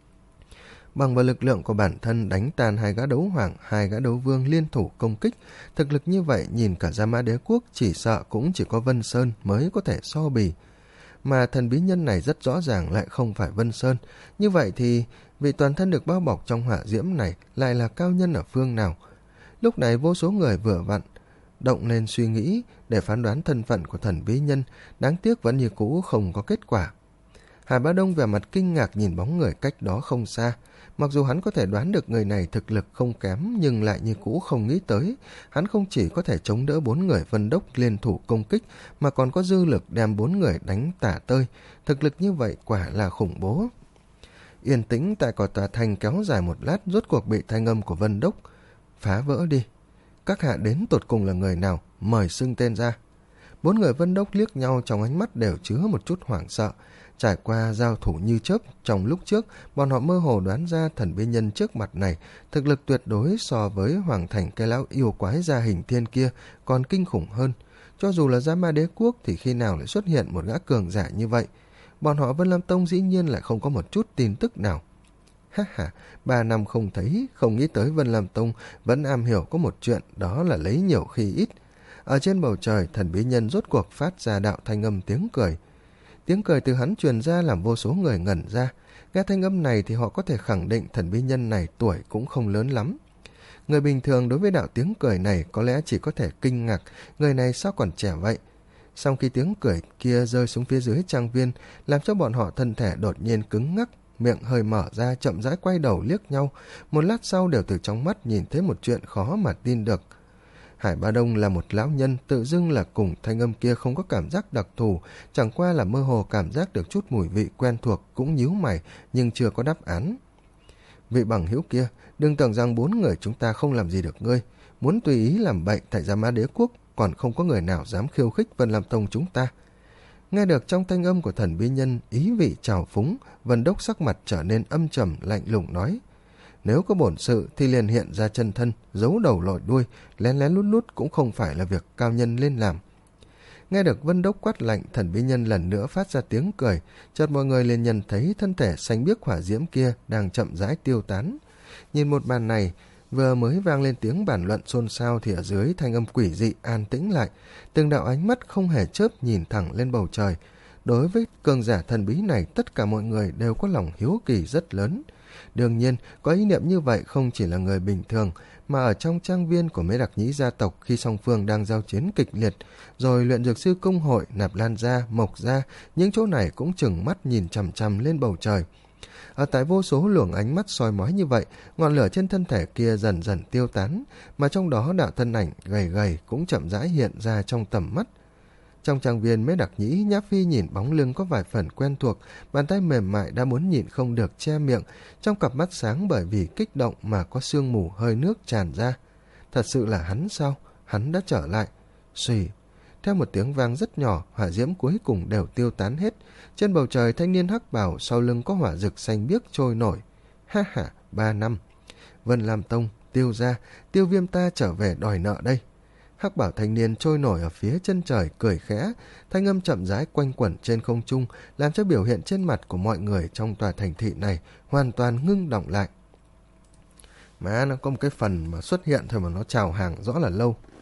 Bằng vào lực lượng của bản thân đánh tan hai gã đấu hoàng, hai gã đấu vương liên thủ công kích, thực lực như vậy nhìn cả Gia Mã Đế Quốc chỉ sợ cũng chỉ có Vân Sơn mới có thể so bì. Mà thần bí nhân này rất rõ ràng lại không phải Vân Sơn. Như vậy thì vị toàn thân được bao bọc trong hỏa diễm này lại là cao nhân ở phương nào? Lúc này vô số người vừa vặn động lên suy nghĩ để phán đoán thân phận của thần bí nhân, đáng tiếc vẫn như cũ không có kết quả. Hải Bá Đông vẻ mặt kinh ngạc nhìn bóng người cách đó không xa. Mặc dù hắn có thể đoán được người này thực lực không kém, nhưng lại như cũ không nghĩ tới. Hắn không chỉ có thể chống đỡ bốn người Vân Đốc liên thủ công kích, mà còn có dư lực đem bốn người đánh tả tơi. Thực lực như vậy quả là khủng bố. Yên tĩnh tại cỏ tòa thành kéo dài một lát, rốt cuộc bị thanh âm của Vân Đốc phá vỡ đi. Các hạ đến tột cùng là người nào, mời xưng tên ra. Bốn người Vân Đốc liếc nhau, trong ánh mắt đều chứa một chút hoảng sợ. Trải qua giao thủ như chớp trong lúc trước, bọn họ mơ hồ đoán ra thần bí nhân trước mặt này thực lực tuyệt đối so với Hoàng Thành cái lão yêu quái gia hình thiên kia còn kinh khủng hơn. Cho dù là Gia Ma Đế Quốc thì khi nào lại xuất hiện một gã cường giả như vậy? Bọn họ Vân Lam Tông dĩ nhiên lại không có một chút tin tức nào. Ha ha, ba năm không thấy, không nghĩ tới Vân Lam Tông vẫn am hiểu có một chuyện, đó là lấy nhiều khi ít. Ở trên bầu trời, thần bí nhân rốt cuộc phát ra đạo thanh âm tiếng cười. Tiếng cười từ hắn truyền ra làm vô số người ngẩn ra. Nghe thanh âm này thì họ có thể khẳng định thần bí nhân này tuổi cũng không lớn lắm. Người bình thường đối với đạo tiếng cười này có lẽ chỉ có thể kinh ngạc, người này sao còn trẻ vậy? Sau khi tiếng cười kia rơi xuống phía dưới trang viên, làm cho bọn họ thân thể đột nhiên cứng ngắc, miệng hơi mở ra, chậm rãi quay đầu liếc nhau. Một lát sau đều từ trong mắt nhìn thấy một chuyện khó mà tin được. Hải Ba Đông là một lão nhân, tự dưng là cùng thanh âm kia không có cảm giác đặc thù, chẳng qua là mơ hồ cảm giác được chút mùi vị quen thuộc, cũng nhíu mày nhưng chưa có đáp án. Vị bằng hữu kia, đừng tưởng rằng bốn người chúng ta không làm gì được ngươi, muốn tùy ý làm bậy tại Gia Ma Đế Quốc, còn không có người nào dám khiêu khích Vân Lam Tông chúng ta. Nghe được trong thanh âm của thần bí nhân ý vị trào phúng, Vân Đốc sắc mặt trở nên âm trầm lạnh lùng nói: nếu có bổn sự thì liền hiện ra chân thân, giấu đầu lòi đuôi, lén lén lút lút cũng không phải là việc cao nhân lên làm. Nghe được Vân Đốc quát lạnh, thần bí nhân lần nữa phát ra tiếng cười, chợt mọi người liền nhận thấy thân thể xanh biếc hỏa diễm kia đang chậm rãi tiêu tán. Nhìn một màn này, vừa mới vang lên tiếng bàn luận xôn xao thì ở dưới thanh âm quỷ dị an tĩnh lại, từng đạo ánh mắt không hề chớp nhìn thẳng lên bầu trời. Đối với cường giả thần bí này, tất cả mọi người đều có lòng hiếu kỳ rất lớn. Đương nhiên, có ý niệm như vậy không chỉ là người bình thường, mà ở trong trang viên của Mễ Đặc Nhĩ gia tộc khi song phương đang giao chiến kịch liệt, rồi luyện dược sư công hội, Nạp Lan gia, Mộc gia, những chỗ này cũng chừng mắt nhìn chằm chằm lên bầu trời. Ở tại vô số luồng ánh mắt soi mói như vậy, ngọn lửa trên thân thể kia dần dần tiêu tán, mà trong đó đạo thân ảnh gầy gầy cũng chậm rãi hiện ra trong tầm mắt. Trong trang viên Mễ Đặc Nhĩ, Nhã Phi nhìn bóng lưng có vài phần quen thuộc, bàn tay mềm mại đã muốn nhịn không được che miệng, trong cặp mắt sáng bởi vì kích động mà có sương mù hơi nước tràn ra. Thật sự là hắn sao? Hắn đã trở lại. Xùy. Theo một tiếng vang rất nhỏ, hỏa diễm cuối cùng đều tiêu tán hết. Trên bầu trời, thanh niên hắc bào sau lưng có hỏa rực xanh biếc trôi nổi. Ha ha, ba năm. Vân Lam Tông, Tiêu gia, Tiêu Viêm ta trở về đòi nợ đây. Hắc bảo thanh niên trôi nổi ở phía chân trời cười khẽ, thanh âm chậm rãi quanh quẩn trên không trung, làm cho biểu hiện trên mặt của mọi người trong tòa thành thị này hoàn toàn ngưng động lại. Mà nó có một cái phần mà xuất hiện thôi mà nó chào hàng rõ là lâu.